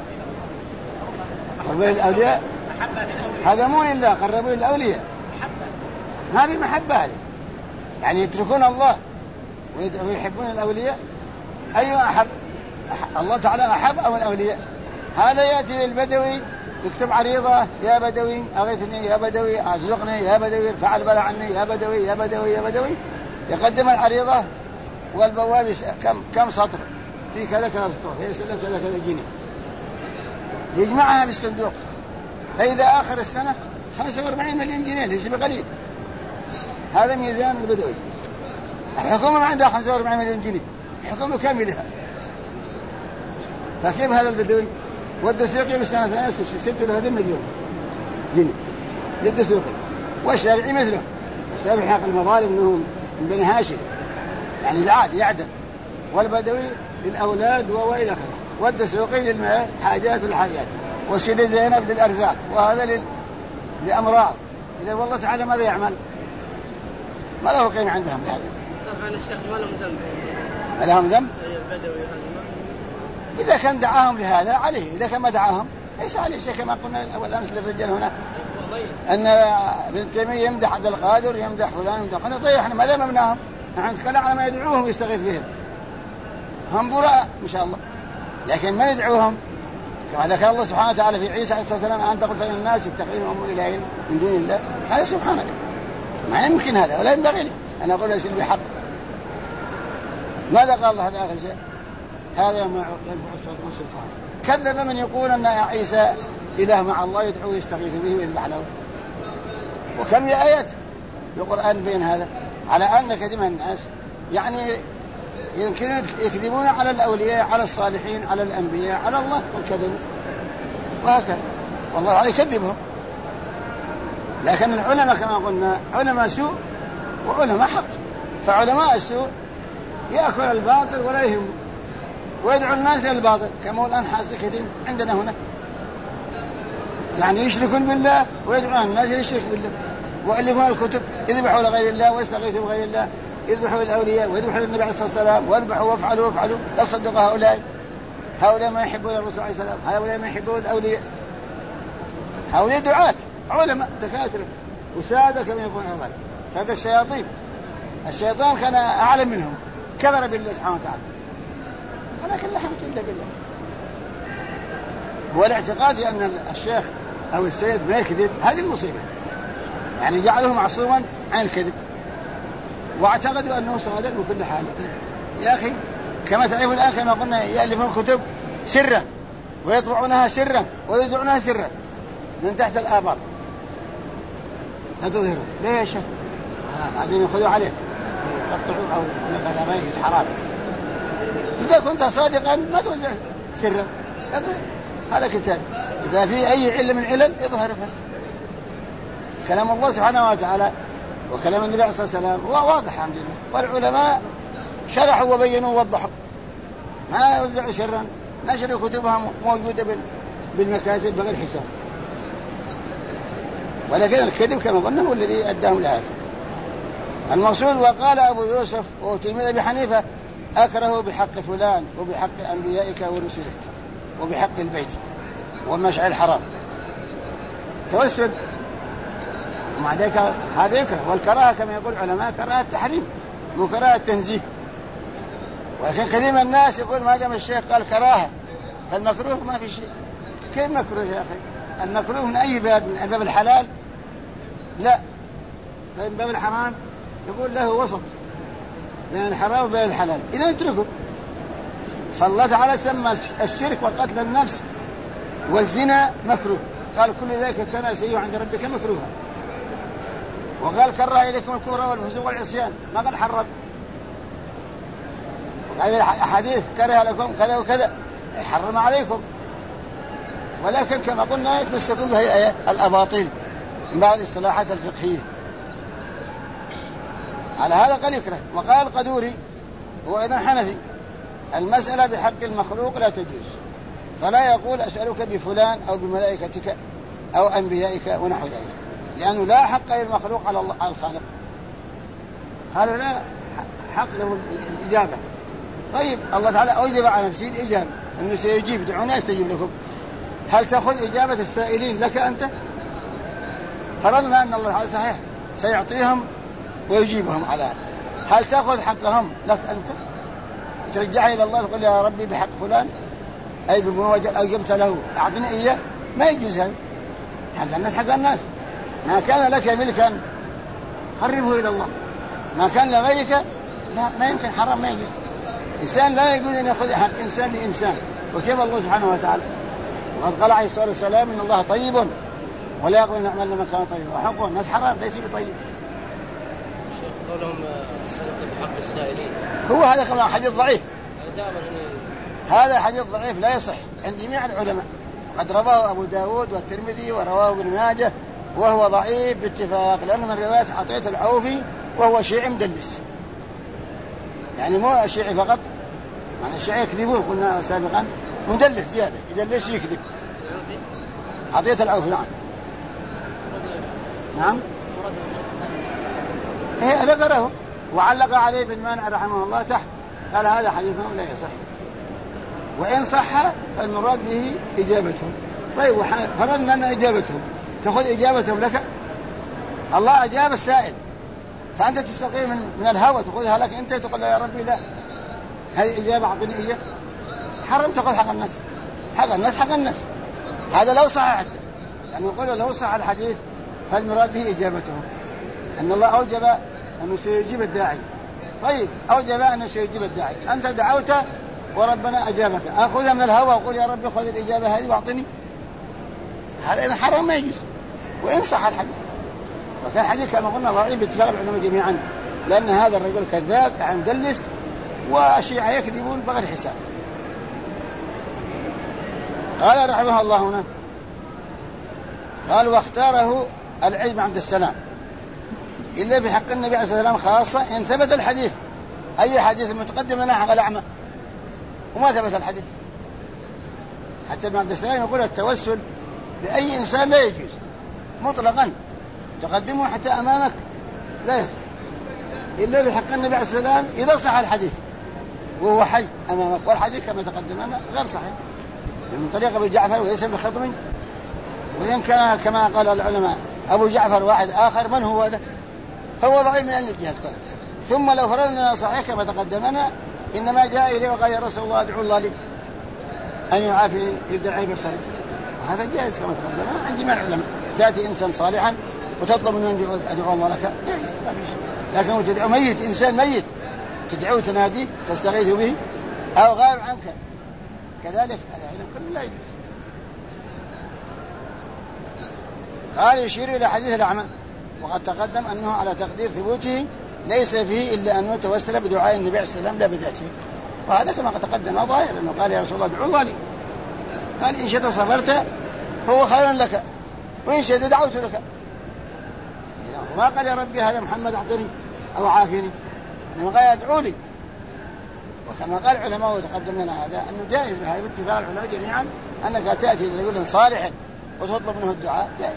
S1: قربوا الأولياء هذا مو لله، قربوا الأولياء، هذه محبة هذه، يعني يتركون الله ويحبون الأولياء. أي أحب الله تعالى أحب أو الأولياء؟ هذا يأتي للبدوي يكتب عريضة، يا بدوي أغثني، يا بدوي أرزقني، يا بدوي ارفع البلاء عني، يا بدوي يا بدوي يا بدوي. يقدم العريضة والبواب كم سطر في كذا كذا سطر، يسلم كذا كذا جنيه، يجمعها بالصندوق، فإذا آخر السنة 45 مليون جنيه، ليس بقليل. هذا ميزان البدوي. الحكومة ما عندها 45 مليون جنيه، الحكومة كاملها، فكيف هذا البدوي؟ والدسوقي بالسنة 36 مليون جنيه للدسوقي، والشافعي مثله، الشافعي حق المظالم منهم من بني هاشم، يعني العاد يعدل، والبدوي للأولاد وإلى آخره، والدسوقي للحاجات والحاجات، والسيدة زينب للأرزاق، وهذا لأمراض. إذا والله تعالى ماذا يعمل؟ ما له قيمة عندهم لهذا.
S2: طبعا الشيخ ما لهم ذنب.
S1: ما لهم ذنب؟
S2: البدوي
S1: إذا كان دعاهم لهذا عليه، إذا كان ما دعاهم ليس عليه شيء. كما قلنا أول أمس للرجال هنا أن ابن تيمية يمدح عبد القادر، يمدح فلان، يمدح قلنا طيب احنا ماذا ممنعهم؟ نحن نتكلم على ما يدعوهم ويستغيث بهم، هم براء إن شاء الله، لكن ما يدعوهم كما ذكر الله سبحانه وتعالى في عيسى عليه الصلاة والسلام: أنت قلت للناس اتخذوا إلهين من دون الله. قال سبحانك، ما يمكن هذا ولا ينبغي لي أن أقول ليس بحق. ماذا قال الله في آخر شيء؟ هذا ما ينفع الشيطان سبحانه. كذب من يقول أن عيسى إله مع الله يدعو ويستغيث به ويذبح له. وكم من آيات في القرآن بين هذا، على أن كثير من الناس يعني يمكن يكذبون على الأولياء، على الصالحين، على الأنبياء، على الله، والكذب وهكذا، والله عليه يكذبهم. لكن العلماء كما قلنا علماء سوء وعلماء حق، فعلماء السوء يأكل الباطل ولا يهم ويدعو الناس إلى الباطل، كما هو الآن حاصل كثير عندنا هنا. يعني يشركون بالله ويدعون الناس يشرك بالله، ويؤلفون الكتب يذبحوا لغير الله ويستغيثوا بغير الله، يذبحوا الأولياء ويذبحوا النبي عليه الصلاة والسلام ويذبحوا وافعلوا تصدق هؤلاء ما يحبون الرسول عليه السلام، هؤلاء ما يحبون الأولياء، هؤلاء دعاة علماء دكاترة وسادة كما يقول أيضا سادة الشيطان كان أعلم منهم، كبر بالله سبحانه وتعالى، ولكن لا حمد إلا بالله. والاعتقاد أن الشيخ أو السيد ما يكذب هذه المصيبة، يعني جعله معصوما عن الكذب واعتقدوا أنه صادق بكل حال. يا أخي كما تعرف الآن كما قلنا يألفون كتب سرا ويطبعونها سرا ويوزعونها سرا من تحت الآبار لا تظهروا. ليش؟ بعدين يأخذوا عليك يقطعوا أو هذا ما يجوز حرام. إذا كنت صادقا ما توزع سرا، هذا كتاب إذا في أي علة من علل يظهر فيه. كلام الله سبحانه وتعالى وكلام النبي عليه الصلاة والسلام هو واضح الحمد لله، والعلماء شرحوا وبينوا ووضحوا، ما يوزعوا سرا، نشروا كتبهم موجودة بالمكاتب بغير حساب. ولكن الكذب كما قلنا هو الذي أداهم لهذا المقصود. وقال أبو يوسف وتلميذ أبي حنيفة أكره بحق فلان وبحق أنبيائك ورسلك وبحق البيت والمشعر الحرام توسل، ومع ذلك هذا يكره. والكراهة كما يقول العلماء كراهة التحريم مو كراهة التنزيه. ولكن كثير من الناس يقول ما دام الشيخ قال كراهة فالمكروه ما في شيء. كيف مكروه يا أخي؟ المكروه من أي باب؟ من باب الحلال؟ لا، من باب الحرام يقول له وسط بين الحرام وبين الحلال، إذا اتركه. فالله تعالى سمى الشرك وقتل النفس والزنا مكروه، قال كل ذلك كان سيئا عند ربك مكروها. وقال كره إليكم الكفر والفسوق والعصيان، ما قال حرم. وقال أحاديث كره لكم كذا وكذا حرم عليكم. ولكن كما قلنا يتمسكون بهي الأباطيل من بعض الاصطلاحات الفقهية. على هذا قال يكره. وقال القدوري هو أيضا حنفي المسألة بحق المخلوق لا تجوز، فلا يقول أسألك بفلان أو بملائكتك أو أنبيائك ونحو ذلك، لأنه لا حق للمخلوق على الخالق، قالوا لا حق له الإجابة. طيب الله تعالى أوجب على نفسه الإجابة أنه سيجيب، دعونا يستجيب لكم. هل تأخذ إجابة السائلين لك أنت؟ فرضنا أن الله تعالى صحيح سيعطيهم ويجيبهم على هذا، هل تأخذ حقهم لك أنت ترجعها إلى الله تقول يا ربي بحق فلان أي بما أوجبت له أعطني إياه؟ ما يجوز هذا، حق الناس حق الناس. ما كان لك ملكا قربه إلى الله، ما كان لغيرك لا، ما يمكن، حرام، ما يجوز. إنسان لا يجوز أن يأخذ حق إنسان لإنسان، وكيف الله سبحانه وتعالى وقد قال عليه الصلاة والسلام إن الله طيب ولا يقبل نعمل لما كان طيب، وحقه الناس حرام ليس بطيب.
S2: قولهم سنة بحق السائلين
S1: هو هذا كمان حديث ضعيف، هذا حديث ضعيف لا يصح عند جميع العلماء. قد رواه أبو داود والترمذي ورواه ابن ماجه وهو ضعيف باتفاق، لأنه من رواية عطية العوفي وهو شيعي مدلس، يعني مو شيعي فقط، يعني الشيعي يكذبون قلنا سابقا، مدلس زيادة، يدلس يكذب. عطية العوفي نعم ذكره وعلق عليه بن مانع رحمه الله تحت، قال هذا حديث لا يصح، وإن صح فالمراد به إجابتهم. طيب فرضنا أن إجابتهم تأخذ إجابتهم لك، الله أجاب السائل فأنت تستقيم من الهوى تأخذها لك أنت تقول يا ربي لا، هذه إجابة أعطني إياه، حرم تأخذ حق الناس، حق الناس حق الناس. هذا لو صح حتى، يعني يقول لو صح الحديث فالمراد به إجابتهم، أن الله أوجب أنه سيجيب الداعي. طيب أوجب أنه سيجيب الداعي، أنت دعوت وربنا أجابك، أخذها من الهوى وقول يا ربي خذ الإجابة هذه واعطني، هذا إذا حرام ما يجوز، وإن صح الحديث. وكان حديث كما قلنا ضعيف باتفاق العلماء جميعا، لأن هذا الرجل كذاب يعني مدلس، والشيعة يكذبون بغير حساب. قال رحمه الله هنا قال واختاره العز بن عبد السلام إلا في حق النبي عليه الصلاة والسلام خاصة إن ثبت الحديث. أي حديث متقدم لنا حق الأعمى وما ثبت الحديث. حتى ابن عبد السلام يقول التوسل بأي إنسان لا يجوز مطلقا تقدمه حتى أمامك لا يصح إلا بحق النبي عليه السلام إذا صح الحديث وهو حي أمامك، والحديث كما تقدمنا غير صحيح من طريق أبو جعفر وليس بخطم. وإن كان كما قال العلماء أبو جعفر واحد آخر من هو هذا فهو ضعيف من أهل الجهات كلها. ثم لو فرضنا صحيح كما تقدمنا إنما جاء إليه وقال يا رسول الله ادعو الله لي أن يعافي يدعي بصري، وهذا جائز كما تقدمنا عند جميع العلماء. تأتي إنسان صالحا وتطلب منه أن أدعو الله لك جائز ما في شيء، لكن تدعو ميت إنسان ميت تدعوه تناديه تستغيث به أو غائب عنك كذلك هذا كله لا يجوز. قال يشير إلى حديث الأعمى وقد تقدم أنه على تقدير ثبوته ليس فيه إلا أنه توسل بدعاء النبي عليه السلام لا بذاته، وهذا كما قد تقدم ظاهر أنه قال يا رسول الله ادعو الله لي، قال إن شئت صبرت فهو خير لك وإن شئت دعوت لك، وما قال يا ربي هذا محمد أعطني أو عافني، إنما قال ادعو لي. وكما قال العلماء وتقدم لنا هذا أنه جائز بهذا باتفاق العلماء جميعا أنك تأتي لرجل صالح وتطلب منه الدعاء جائز.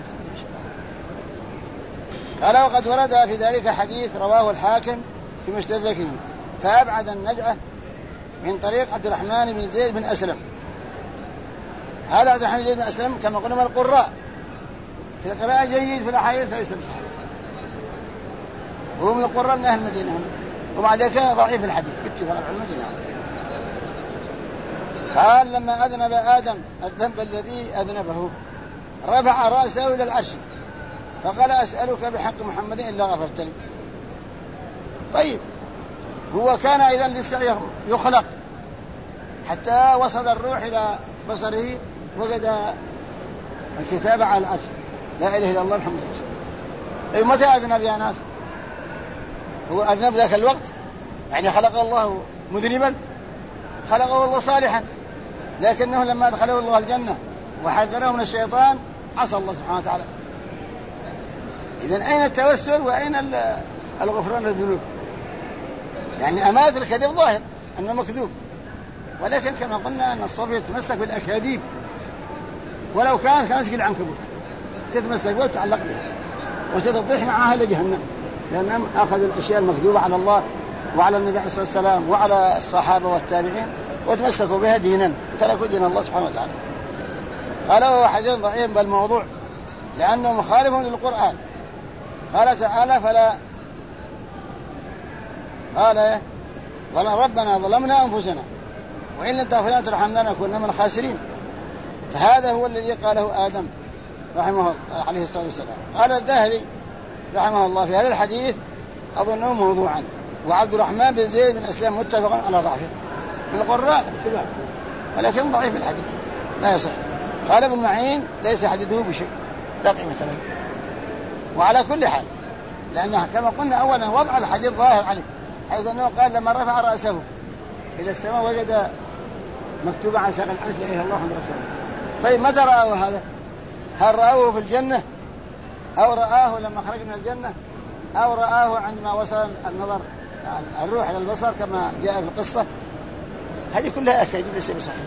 S1: قال وقد ورد في ذلك حديث رواه الحاكم في مستدركه فأبعد النجعة من طريق عبد الرحمن بن زيد بن أسلم. هذا عبد الرحمن بن زيد بن أسلم كما قلنا من القراء في القراءة جيد في الأحاديث فليس بصحيح، وهو من القراء من أهل المدينة، وبعد كان ضعيف الحديث باتفاق المدينة. قال لما أذنب آدم الذنب الذي أذنبه رفع رأسه إلى العرش فقال أسألك بحق محمد إلا غفرتني. طيب هو كان إذن لسه يخلق حتى وصل الروح إلى بصره وجد الكتاب على العرش لا إله إلا الله محمد رسول الله. طيب متى أذنب يا ناس؟ هو أذنب ذاك الوقت؟ يعني خلق الله مذنبا؟ خلقه الله صالحا، لكنه لما أدخله الله الجنة وحذره من الشيطان عصى الله سبحانه وتعالى. إذن أين التوسل وأين الغفران الذنوب؟ يعني أمانة الكذب ظاهر أنه مكذوب، ولكن كما قلنا أن الصوفية تتمسك بالأكاذيب ولو كانت كنسج العنكبوت تتمسك بها وتعلق بها وتتضيح معها إلى جهنم، لأنهم أخذوا الأشياء المكذوبة على الله وعلى النبي عليه الصلاة والسلام وعلى الصحابة والتابعين وتمسكوا بها دينا وتركوا دين الله سبحانه وتعالى. قال وهو حديث ضعيف بل موضوع لأنه مخالف للقرآن. قال تعالى قال ربنا ظلمنا أنفسنا وإن لم تغفر لنا وترحمنا لنكونن من الخاسرين، فهذا هو الذي قاله آدم رحمه الله عليه الصلاة والسلام. قال الذهبي رحمه الله في هذا الحديث أظنه موضوعا، وعبد الرحمن بن زيد بن أسلم متفق على ضعفه من القراء الكبار ولكن ضعيف الحديث لا يصح. قال ابن معين ليس حديثه بشيء لا قيمة له. وعلى كل حال لأنه كما قلنا أولا وضع الحديث ظاهر عليه، حيث أنه قال لما رفع رأسه إلى السماء وجد مكتوب على ساق العرش لا إله إلا الله محمد رسول الله. طيب متى رأوا هذا؟ هل رأوه في الجنة أو رآه لما خرج من الجنة أو رآه عندما وصل النظر الروح إلى البصر كما جاء في القصة؟ هذه كلها أكاذيب ليس بصحيح.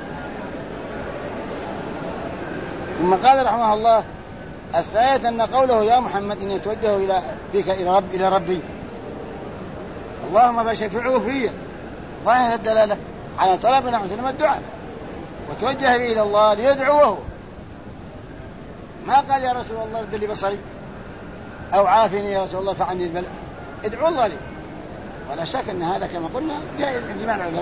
S1: ثم قال رحمه الله الثالث أن قوله يا محمد إني أتوجه بك إلى ربي اللهم فشفعه فيه ظاهر الدلالة على طلب النبي صلى الله عليه وسلم الدعاء وتوجه به إلى الله ليدعوه، ما قال يا رسول الله رد لي بصري أو عافني يا رسول الله فعني البلاء، ادعو الله لي. ولا شك أن هذا كما قلنا جائز عند جميع العلماء.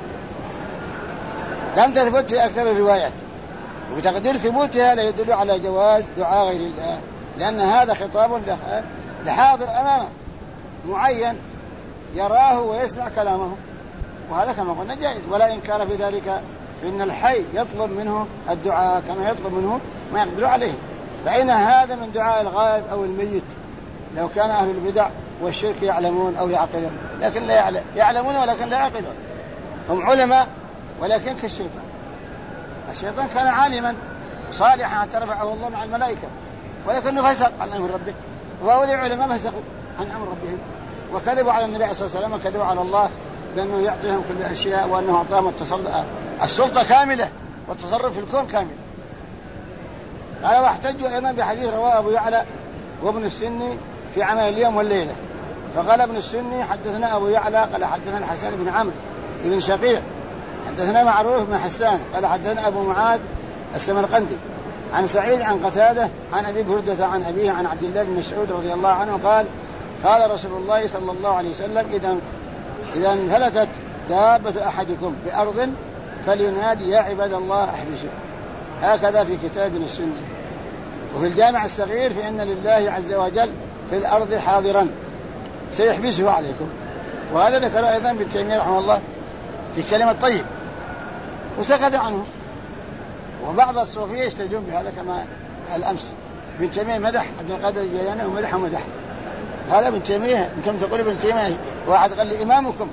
S1: لم تثبت في أكثر الروايات، وبتقدير ثبوتها لا يدل على جواز دعاء غير الله، لأن هذا خطاب لحاضر أمامه معين يراه ويسمع كلامه، وهذا كما قلنا جائز ولا إنكار في ذلك، فإن الحي يطلب منه الدعاء كما يطلب منه ما يقدر عليه. فإن هذا من دعاء الغائب أو الميت لو كان أهل البدع والشرك يعلمون أو يعقلون، لكن لا يعلمون ولكن لا يعقلون. هم علماء ولكن كالشيطان، الشيطان كان عالما صالحا حتى رفعه الله مع الملائكة ولكنه فسق عن أمر ربه، وهؤلاء علماء فسقوا عن أمر ربهم وكذبوا على النبي عليه الصلاة والسلام وكذبوا على الله بأنه يعطيهم كل الأشياء وأنه أعطاهم السلطة كاملة والتصرف في الكون كامل. قال واحتجوا أيضا بحديث رواه أبو يعلى وابن السني في عمل اليوم والليلة. فقال ابن السني حدثنا أبو يعلى قال حدثنا الحسن بن عمرو بن شقيق حدثنا معروف بن حسان قال حدثنا أبو معاذ السمرقندي عن سعيد عن قتادة عن أبي بردة عن أبيه عن عبد الله بن مسعود رضي الله عنه قال قال رسول الله صلى الله عليه وسلم إذا انفلتت دابة أحدكم بأرض فلينادي يا عباد الله احبسوا. هكذا في كتاب السنة. وفي الجامع الصغير فإن لله عز وجل في الأرض حاضرا سيحبسه عليكم. وهذا ذكر أيضا ابن تيمية رحمه الله في كلمة طيب وسكت عنه. وبعض الصوفية يستدلون بهذا كما الأمس ابن تيمية مدح عبد القادر الجيلاني ومدح قال ابن تيمية أنتم تقول ابن تيمية واحد قال لي إمامكم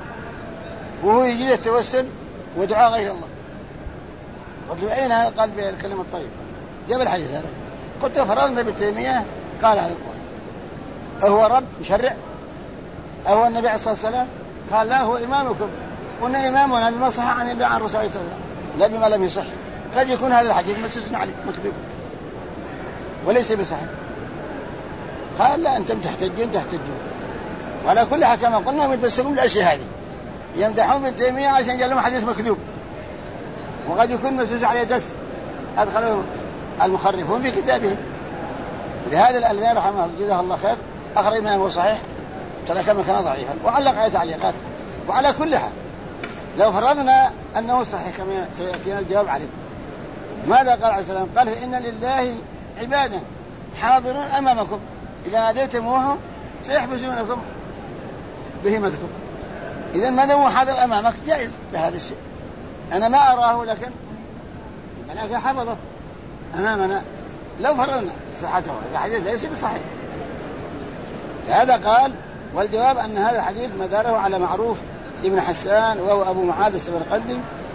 S1: وهو يجيد التوسل ودعاء غير الله. قلت أين هذا؟ قال بالكلمة الطيب جاب الحديث هذا. قلت فرضنا ابن تيمية قال هذا القول هو رب مشرع أهو النبي عليه الصلاة والسلام؟ قال لا هو إمامكم قلنا إمامنا بما صح عن الله عن رسول الله صلى الله عليه وسلم لا بما لم يصح. قد يكون هذا الحديث مسوس عليه مكذوب وليس بصحيح. قال لا أنتم تحتجون وعلى كل حال كما قلنا يتبسمون الأشياء هذه يمدحون ابن تيمية عشان جاء لهم حديث مكذوب وقد يكون مسوس عليه دس أدخلوا المخرفون في كتابهم. لهذا الألباني رحمه الله خير أخرج ما هو صحيح ترى كما كان ضعيفا وعلق عليه تعليقات. وعلى كل حال لو فرضنا أنه صحيح كما سيأتينا الجواب عليه ماذا قال عليه السلام؟ قال إن لله عبادا حاضرون أمامكم إذا ناديتموهم سيحبسونكم بهمتكم. إذا ما دام حاضر أمامك جائز بهذا الشيء. أنا ما أراه لكن الملائكة حفظه أمامنا لو فرضنا صحته الحديث ليس بصحيح. هذا قال والجواب أن هذا الحديث مداره على معروف ابن حسان وهو أبو معاذ السمرقندي.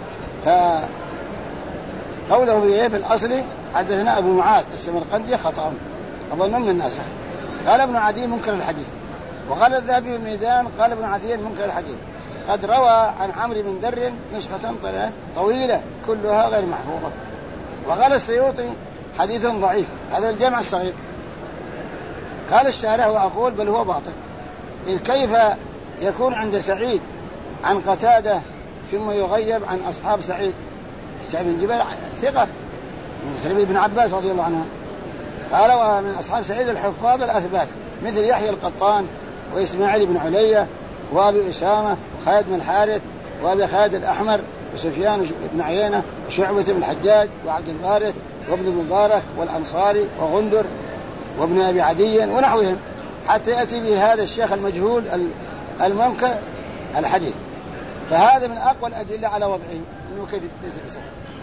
S1: فقوله في الأصل حدثنا أبو معاذ السمرقندي خطأ أظن من الناس. قال ابن عدي منكر الحديث. وقال الذهبي في الميزان قال ابن عدي منكر الحديث قد روى عن عمرو بن در نسخة طويلة كلها غير محفوظة. وقال السيوطي حديث ضعيف. هذا الجامع الصغير. قال الشارح وأقول بل هو باطل إذ كيف يكون عند سعيد عن قتادة ثم يغيب عن أصحاب سعيد بن جبل ثقة من سلمي بن عباس رضي الله عنه. قال ومن أصحاب سعيد الحفاظ الأثبات مثل يحيى القطان وإسماعيل بن علية وأبي أسامة وخالد بن الحارث وأبي خالد الأحمر وسفيان بن عيينة وشعبة بن الحجاج وعبد الوارث وابن المبارك والأنصاري وغندر وابن أبي عدي ونحوهم حتى يأتي به هذا الشيخ المجهول المنكر الحديث. فهذا من أقوى الأدلة على وضعه إنه كذب ليس بصحيح.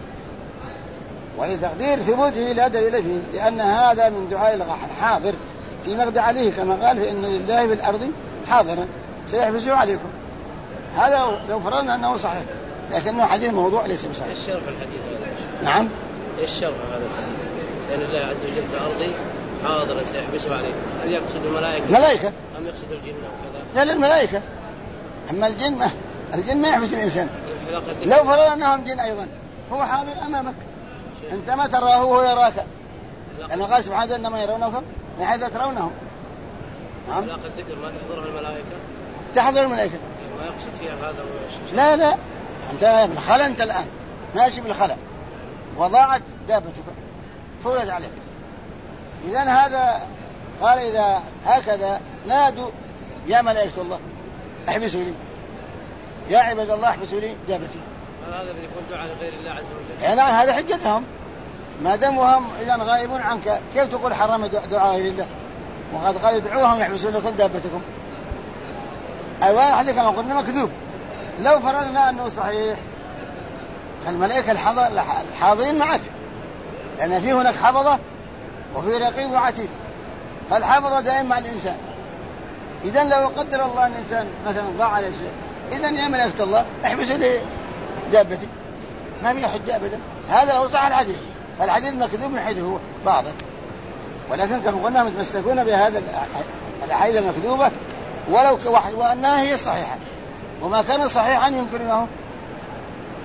S1: وتقدير ثبوته لا دليل فيه لأن هذا من دعاء الحاضر في مغد عليه كما قال فإن لله بالأرض حاضرا سيحبسه عليكم. هذا لو فرضنا أنه صحيح لكنه حديث موضوع ليس بصحيح.
S2: ايش شرح الحديث هذا؟
S1: نعم
S2: ايش شرح هذا الحديث؟ لأن الله عز وجل في الأرض حاضرا سيحبسه عليكم. هل يقصد الملائكة أم يقصد الجن أو كذا؟
S1: لا للملائكة. أما الجن ما يحبس الإنسان. لو فرضنا أنهم جن أيضا هو حاضر أمامك أنت ما تراه وهو يراك لأنه قال سبحانه إنما يرونكم من حيث ترونهم.
S2: نعم. علاقة الذكر ما تحضرها الملائكة؟
S1: تحضر الملائكة.
S2: ما يقصد فيها هذا
S1: لا أنت بالخلأ أنت الآن ماشي بالخلأ وضاعت دابتك فولد عليك. إذن هذا قال إذا هكذا نادوا يا ملائكة الله احبسوا لي يا عباد الله احبسوا لي دابتي.
S2: هذا يكون دعاء لغير الله عز وجل.
S1: يعني هذا حجتهم ما دامهم إذا غائبون عنك كيف تقول حرم دعاء غير الله وقد قال ادعوهم يحبسون لكم دابتكم. أولا حديث كما قلنا مكذوب. لو فرضنا أنه صحيح فالملائكة الحاضرين معك لأن في هناك حفظة وفي رقيب وعتيد فالحفظة دائما مع الإنسان. إذن لو قدر الله الإنسان مثلا ضاع على شيء إذن يا ملائكة الله احبسوا لي دابتي ما في حجة أبدا. هذا هو صح الحديث. فالحديث مكذوب من حيث هو بعضا ولكن كما قلنا متمسكون بهذا الأحاديث المكذوبة ولو وأنها هي الصحيحة وما كان صحيحا ينكرونه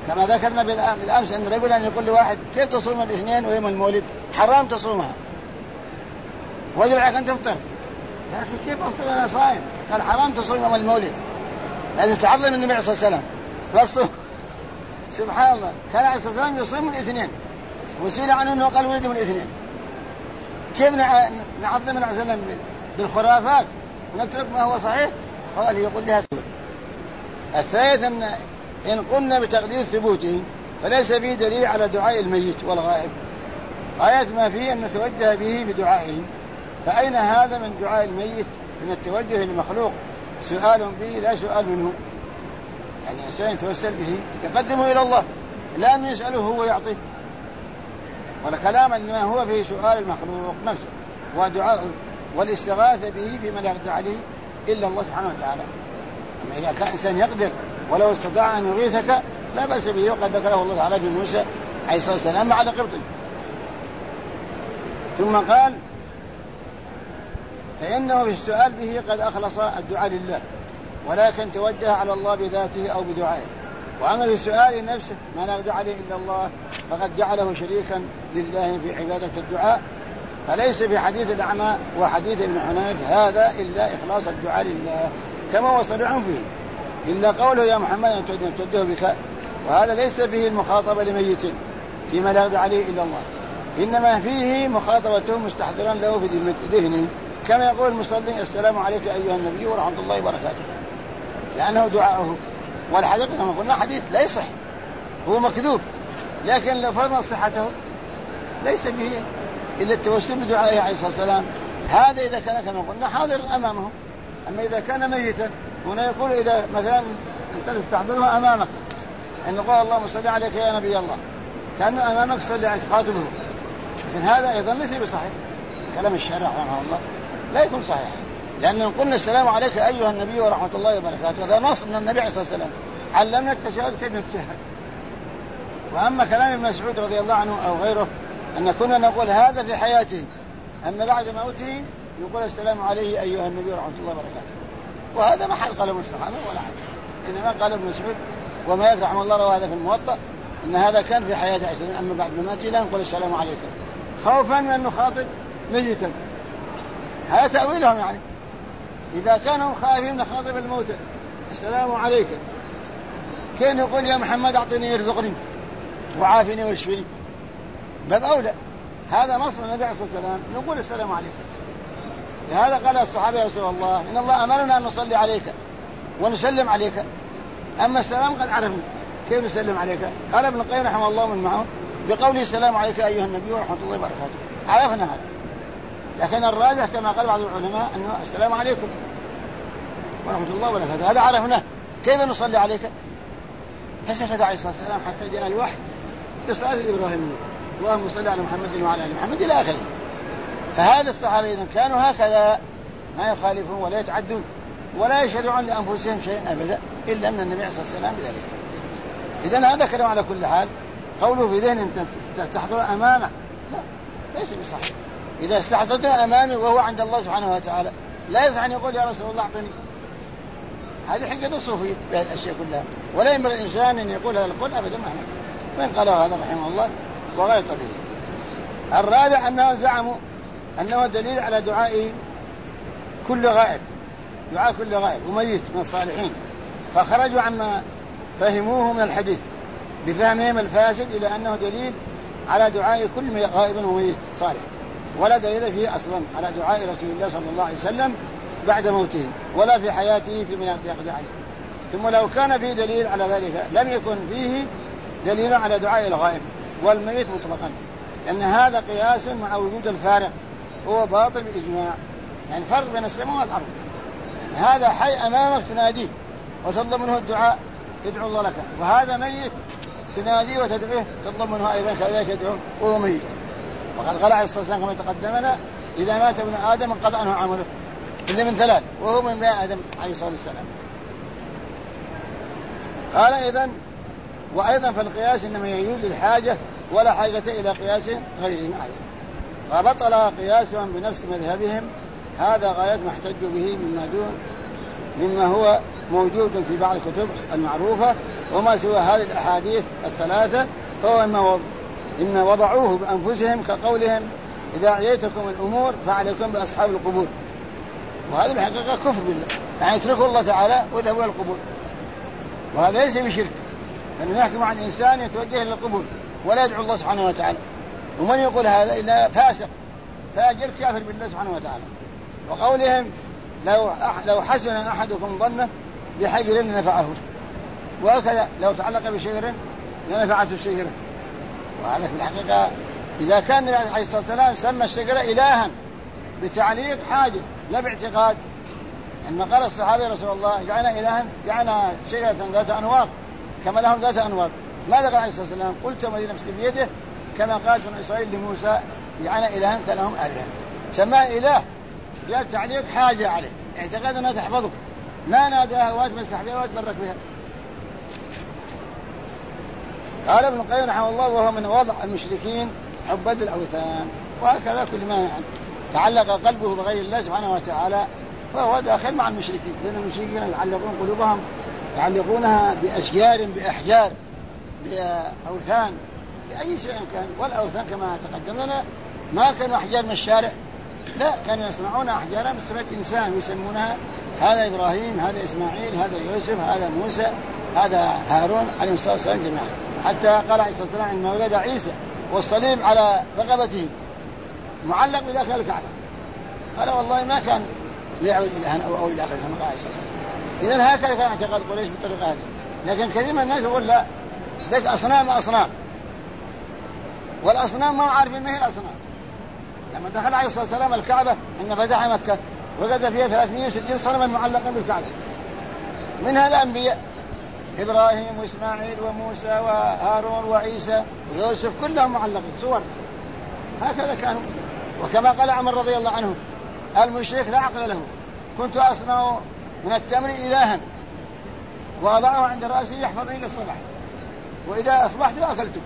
S1: كما ذكرنا بالأمس أن رجلا يقول لواحد كيف تصوم الاثنين ويوم المولد؟ حرام تصومها، وجب عليك أن تفطر. يا أخي كيف أفطر أنا صائم؟ قال حرام تصوم يوم المولد، لازم تعظم النبي عليه الصلاة والسلام. فالصوم سبحان الله، كان عليه الصلاة والسلام يصوم الاثنين، وسئل عنه أنه قال ولد من الاثنين. كيف نعظم النبي عليه الصلاة والسلام بالخرافات ونترك ما هو صحيح؟ قال يقول لها الثالث إن قلنا بتقدير ثبوته فليس به دليل على دعاء الميت والغائب، غاية ما فيه أن نتوجه به بدعائه، فأين هذا من دعاء الميت من التوجه للمخلوق سؤال به لا سؤال منه؟ يعني إنسان يتوسل به يقدمه إلى الله، لا أن يسأله هو يعطيه، والكلام إنما هو فيه سؤال المخلوق نفسه ودعاءه والاستغاثة به فيما لا يقدر عليه إلا الله سبحانه وتعالى. أما إذا كان إنسان يقدر ولو استطاع أن يغيثك لا بأس به، وقد ذكره الله تعالى بموسى عليه الصلاة والسلام على قبطه. ثم قال فإنه في السؤال به قد أخلص الدعاء لله، ولكن توجه على الله بذاته أو بدعائه. وأما في السؤال نفسه ما لا يقدر عليه إلا الله فقد جعله شريكا لله في عبادة الدعاء، فليس في حديث الأعمى وحديث ابن حنيف هذا إلا إخلاص الدعاء لله كما وصلهم فيه، إلا قوله يا محمد أن توجه بك، وهذا ليس به المخاطبة لميت فيما لا يقدر عليه إلا الله، إنما فيه مخاطبته مستحضرا له في ذهنه، كما يقول المصلي السلام عليك أيها النبي ورحمة الله وبركاته، لأنه دعاءه. والحديث كما قلنا حديث لا يصح، هو مكذوب، لكن لو فرضنا صحته ليس به إلا التوسل بدعائه عليه الصلاة والسلام. هذا إذا كان كما قلنا حاضر أمامه. أما إذا كان ميتا هنا يقول إذا مثلا أنت تستحضره أمامك أن يقول اللهم صل عليك يا نبي الله، كأنه أمامك صلي عليك خاطبه، لكن هذا أيضا ليس بصحيح. كلام الشارع رحمه الله لا يكون صحيح، لأن قلنا السلام عليك أيها النبي ورحمة الله وبركاته، هذا نص من النبي عليه الصلاة والسلام علمنا التشهد كيف نتشهد. وأما كلام ابن مسعود رضي الله عنه أو غيره أن كنا نقول هذا في حياته، أما بعد موته يقول السلام عليه أيها النبي ورحمة الله وبركاته، وهذا محل قلم الصحابة ولا حاجة، إنما قال ابن مسعود وما يكره رحمه الله روى هذا في الموطأ إن هذا كان في حياته عليه السلام، أما بعد مماته لا نقول السلام عليكم خوفا من أن نخاطب ميتا. هذا تأويلهم، يعني إذا كانوا خائفين نخاطب الموتى السلام عليك، كان يقول يا محمد أعطني يرزقني وعافني واشفني، بل أولى. هذا نص من النبي عليه الصلاة والسلام نقول السلام عليك. لهذا قال الصحابة يا رسول الله إن الله أمرنا أن نصلي عليك ونسلم عليك، أما السلام قد عرفنا كيف نسلم عليك. قال ابن القيم رحمه الله من معه بقوله السلام عليك أيها النبي ورحمة الله وبركاته، عرفنا هذا. لكن الراجح كما قال بعض العلماء أنه السلام عليكم ورحمة الله وبركاته، هذا عرفناه، كيف نصلي عليك؟ فسكت عليه الصلاة والسلام حتى جاء الوحي للصلاة الإبراهيمية اللهم صل على محمد وعلى آل محمد إلى آخره. فهذا الصحابة إذن كانوا هكذا ما يخالفون ولا يتعدون ولا يشهدون لأنفسهم شيئا أبدا إلا من النبي صلى الله عليه وسلم بذلك. إذن هذا كلام على كل حال. قوله في ذهن أنت تحضر أمامه لا ليس بصحيح. إذا استحضرته أمامي وهو عند الله سبحانه وتعالى لا يصح أن يقول يا رسول الله أعطني، هذه حجة الصوفية بهذه الأشياء كلها، ولا ينبغي الإنسان أن يقول هذا القول أبدا مهما وإن قاله هذا رحمه الله وغير طبيعي. الرابع أنه زعموا أنه دليل على دعاء كل غائب، دعاء كل غائب وميت من الصالحين، فخرجوا عما فهموه من الحديث بفهمهم الفاسد إلى أنه دليل على دعاء كل غائب وميت صالح، ولا دليل فيه أصلا على دعاء رسول الله صلى الله عليه وسلم بعد موته ولا في حياته في من يقضي عليه. ثم لو كان فيه دليل على ذلك لم يكن فيه دليل على دعاء الغائب والميت مطلقا، لأن هذا قياس مع وجود الفارق هو باطل بالإجماع، يعني فرق بين السماء والأرض. يعني هذا حي أمامك تناديه وتطلب منه الدعاء يدعو الله لك، وهذا ميت تناديه وتدعوه تطلب منه أيضا كذلك يدعوه وهو ميت. وقد قال عليه الصلاة والسلام كما تقدمنا إذا مات ابن آدم انقطع عنه عمله إلا من ثلاث وهو من بني آدم عليه الصلاة والسلام. قال إذن وأيضا فالقياس إنما يجوز للحاجة ولا حاجة إلى قياس غيرهم أيضا، فبطل قياسهم بنفس مذهبهم. هذا غاية ما احتجوا به مما هو موجود في بعض الكتب المعروفة وما سوى هذه الأحاديث الثلاثة فهو إما وضعوه بأنفسهم كقولهم إذا أعيتكم الأمور فعليكم بأصحاب القبور، وهذا بحقيقة كفر بالله، يعني يتركوا الله تعالى وذهبوا إلى القبور، وهذا ليس بشرك، لأنه يحكم عن إنسان يتوجه إلى القبور ولا يدعو الله سبحانه وتعالى. ومن يقول هذا إلا فاسق فاجر كافر بالله سبحانه وتعالى. وقولهم لو حسن أحدكم ظنه بحجر لنفعه، وهكذا لو تعلق بشجر لنفعته الشجرة. وهذا في الحقيقة إذا كان النبي عليه الصلاة والسلام سمى الشجرة إلها بتعليق حاجة لا باعتقاد، عندما قال الصحابي رسول الله جعلنا إلها جعلنا شجرة ذات أنواط كما لهم ذات أنواط، ماذا قال عليه الصلاة والسلام؟ قلت والذي نفسي بيده كما قال بنو إسرائيل لموسى جعلنا إلها كلهم آلهة. سماه إله جاء تعليق حاجة عليه، اعتقاد أنها تحفظه، ما ناداها واتمسح بها واتبرك بها. قال ابن القيم رحمه الله وهو من وضع المشركين عباد الأوثان. وهكذا كل ما تعلق قلبه بغير الله سبحانه وتعالى فهو داخل مع المشركين، لأن المشركين يعلقون قلوبهم يعلقونها بأشجار بأحجار بأوثان بأي شيء كان. والأوثان كما تقدم لنا ما كانوا أحجار من الشارع، لا، كانوا يصنعون أحجارا بصفة إنسان ويسمونها هذا إبراهيم، هذا إسماعيل، هذا يوسف، هذا موسى، هذا هارون عليه الصلاة والسلام جميعا. حتى قال عليه الصلاة والسلام عندما ولد عيسى والصليب على رقبته معلق بداخل الكعبة، قال والله ما كان ليعبد إلها أو إلى آخره كما قال عليه الصلاة والسلام. إذن هكذا كان اعتقاد قريش بالطريقة هذه. لكن كثير من الناس يقول لا، ذلك أصنام، والأصنام ما عارفين ما هي الأصنام. لما دخل عليه الصلاة والسلام الكعبة عندما فتح مكة وجد فيها 360 صنما معلقا بالكعبة، منها الأنبياء إبراهيم وإسماعيل وموسى وهارون وعيسى ويوسف كلهم معلقين صور. هكذا كانوا. وكما قال عمر رضي الله عنه المشرك لا عقل له، كنت أصنع من التمر إلها وأضعه عند رأسي يحفظني للصباح، وإذا أصبحت أكلته.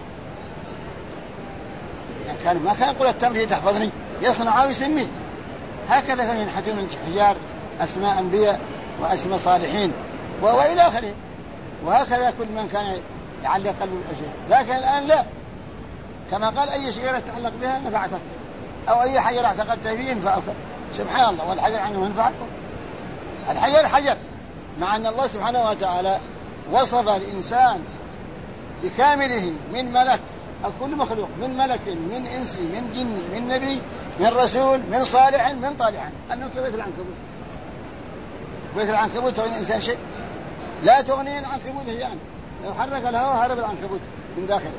S1: يعني ما كان يقول التمر هي تحفظني، يصنع ويسميه. هكذا كانوا ينحتون من حجار أسماء أنبياء وأسماء صالحين وإلى آخره. وهكذا كل من كان يعلق قلبه بالأشياء. لكن الآن لا، كما قال أي شجرة تعلق بها نفعتك، أو أي حجر اعتقدت فيه ينفعك. سبحان الله، والحجر عنه منفعك. الحجر حجر، مع أن الله سبحانه وتعالى وصف الإنسان بكامله من ملك أو كل مخلوق، من ملك من إنسي من جني من نبي من رسول من صالح من طالح، أنه كبيت العنكبوت. بيت العنكبوت تغني الإنسان شيء؟ لا تغني العنكبوت هي يعني لو حرك الهواء هرب العنكبوت من داخله.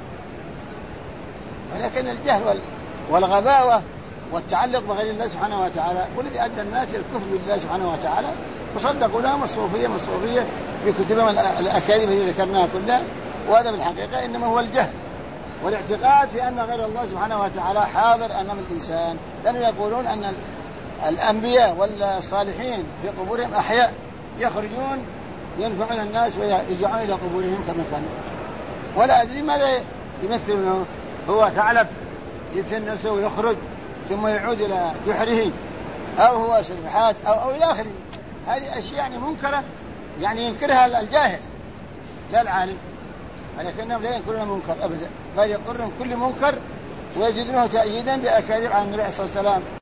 S1: ولكن الجهل والغباوة والتعلق بغير الله سبحانه وتعالى والذي أدى الناس الكفر بالله سبحانه وتعالى، وصدقوا لهم الصوفية بكتبهم الأكاذيب التي ذكرناها كلها. وهذا بالحقيقة إنما هو الجهل والاعتقاد في أن غير الله سبحانه وتعالى حاضر أمام الإنسان، لأنه يقولون أن الأنبياء والصالحين في قبورهم أحياء يخرجون ينفعون الناس ويرجعون إلى قبورهم كما كانوا. ولا أدري ماذا يمثلونه، هو ثعلب يدفن نفسه ويخرج ثم يعود إلى جحره، أو هو سبحات أو إلى آخره. هذه أشياء يعني منكرة، يعني ينكرها الجاهل لا العالم، ولكنهم لا ينكرون منكر أبدا، بل يقرون كل منكر ويزيدونه تأييدا بأكاذيب عن النبي صلى الله عليه وسلم.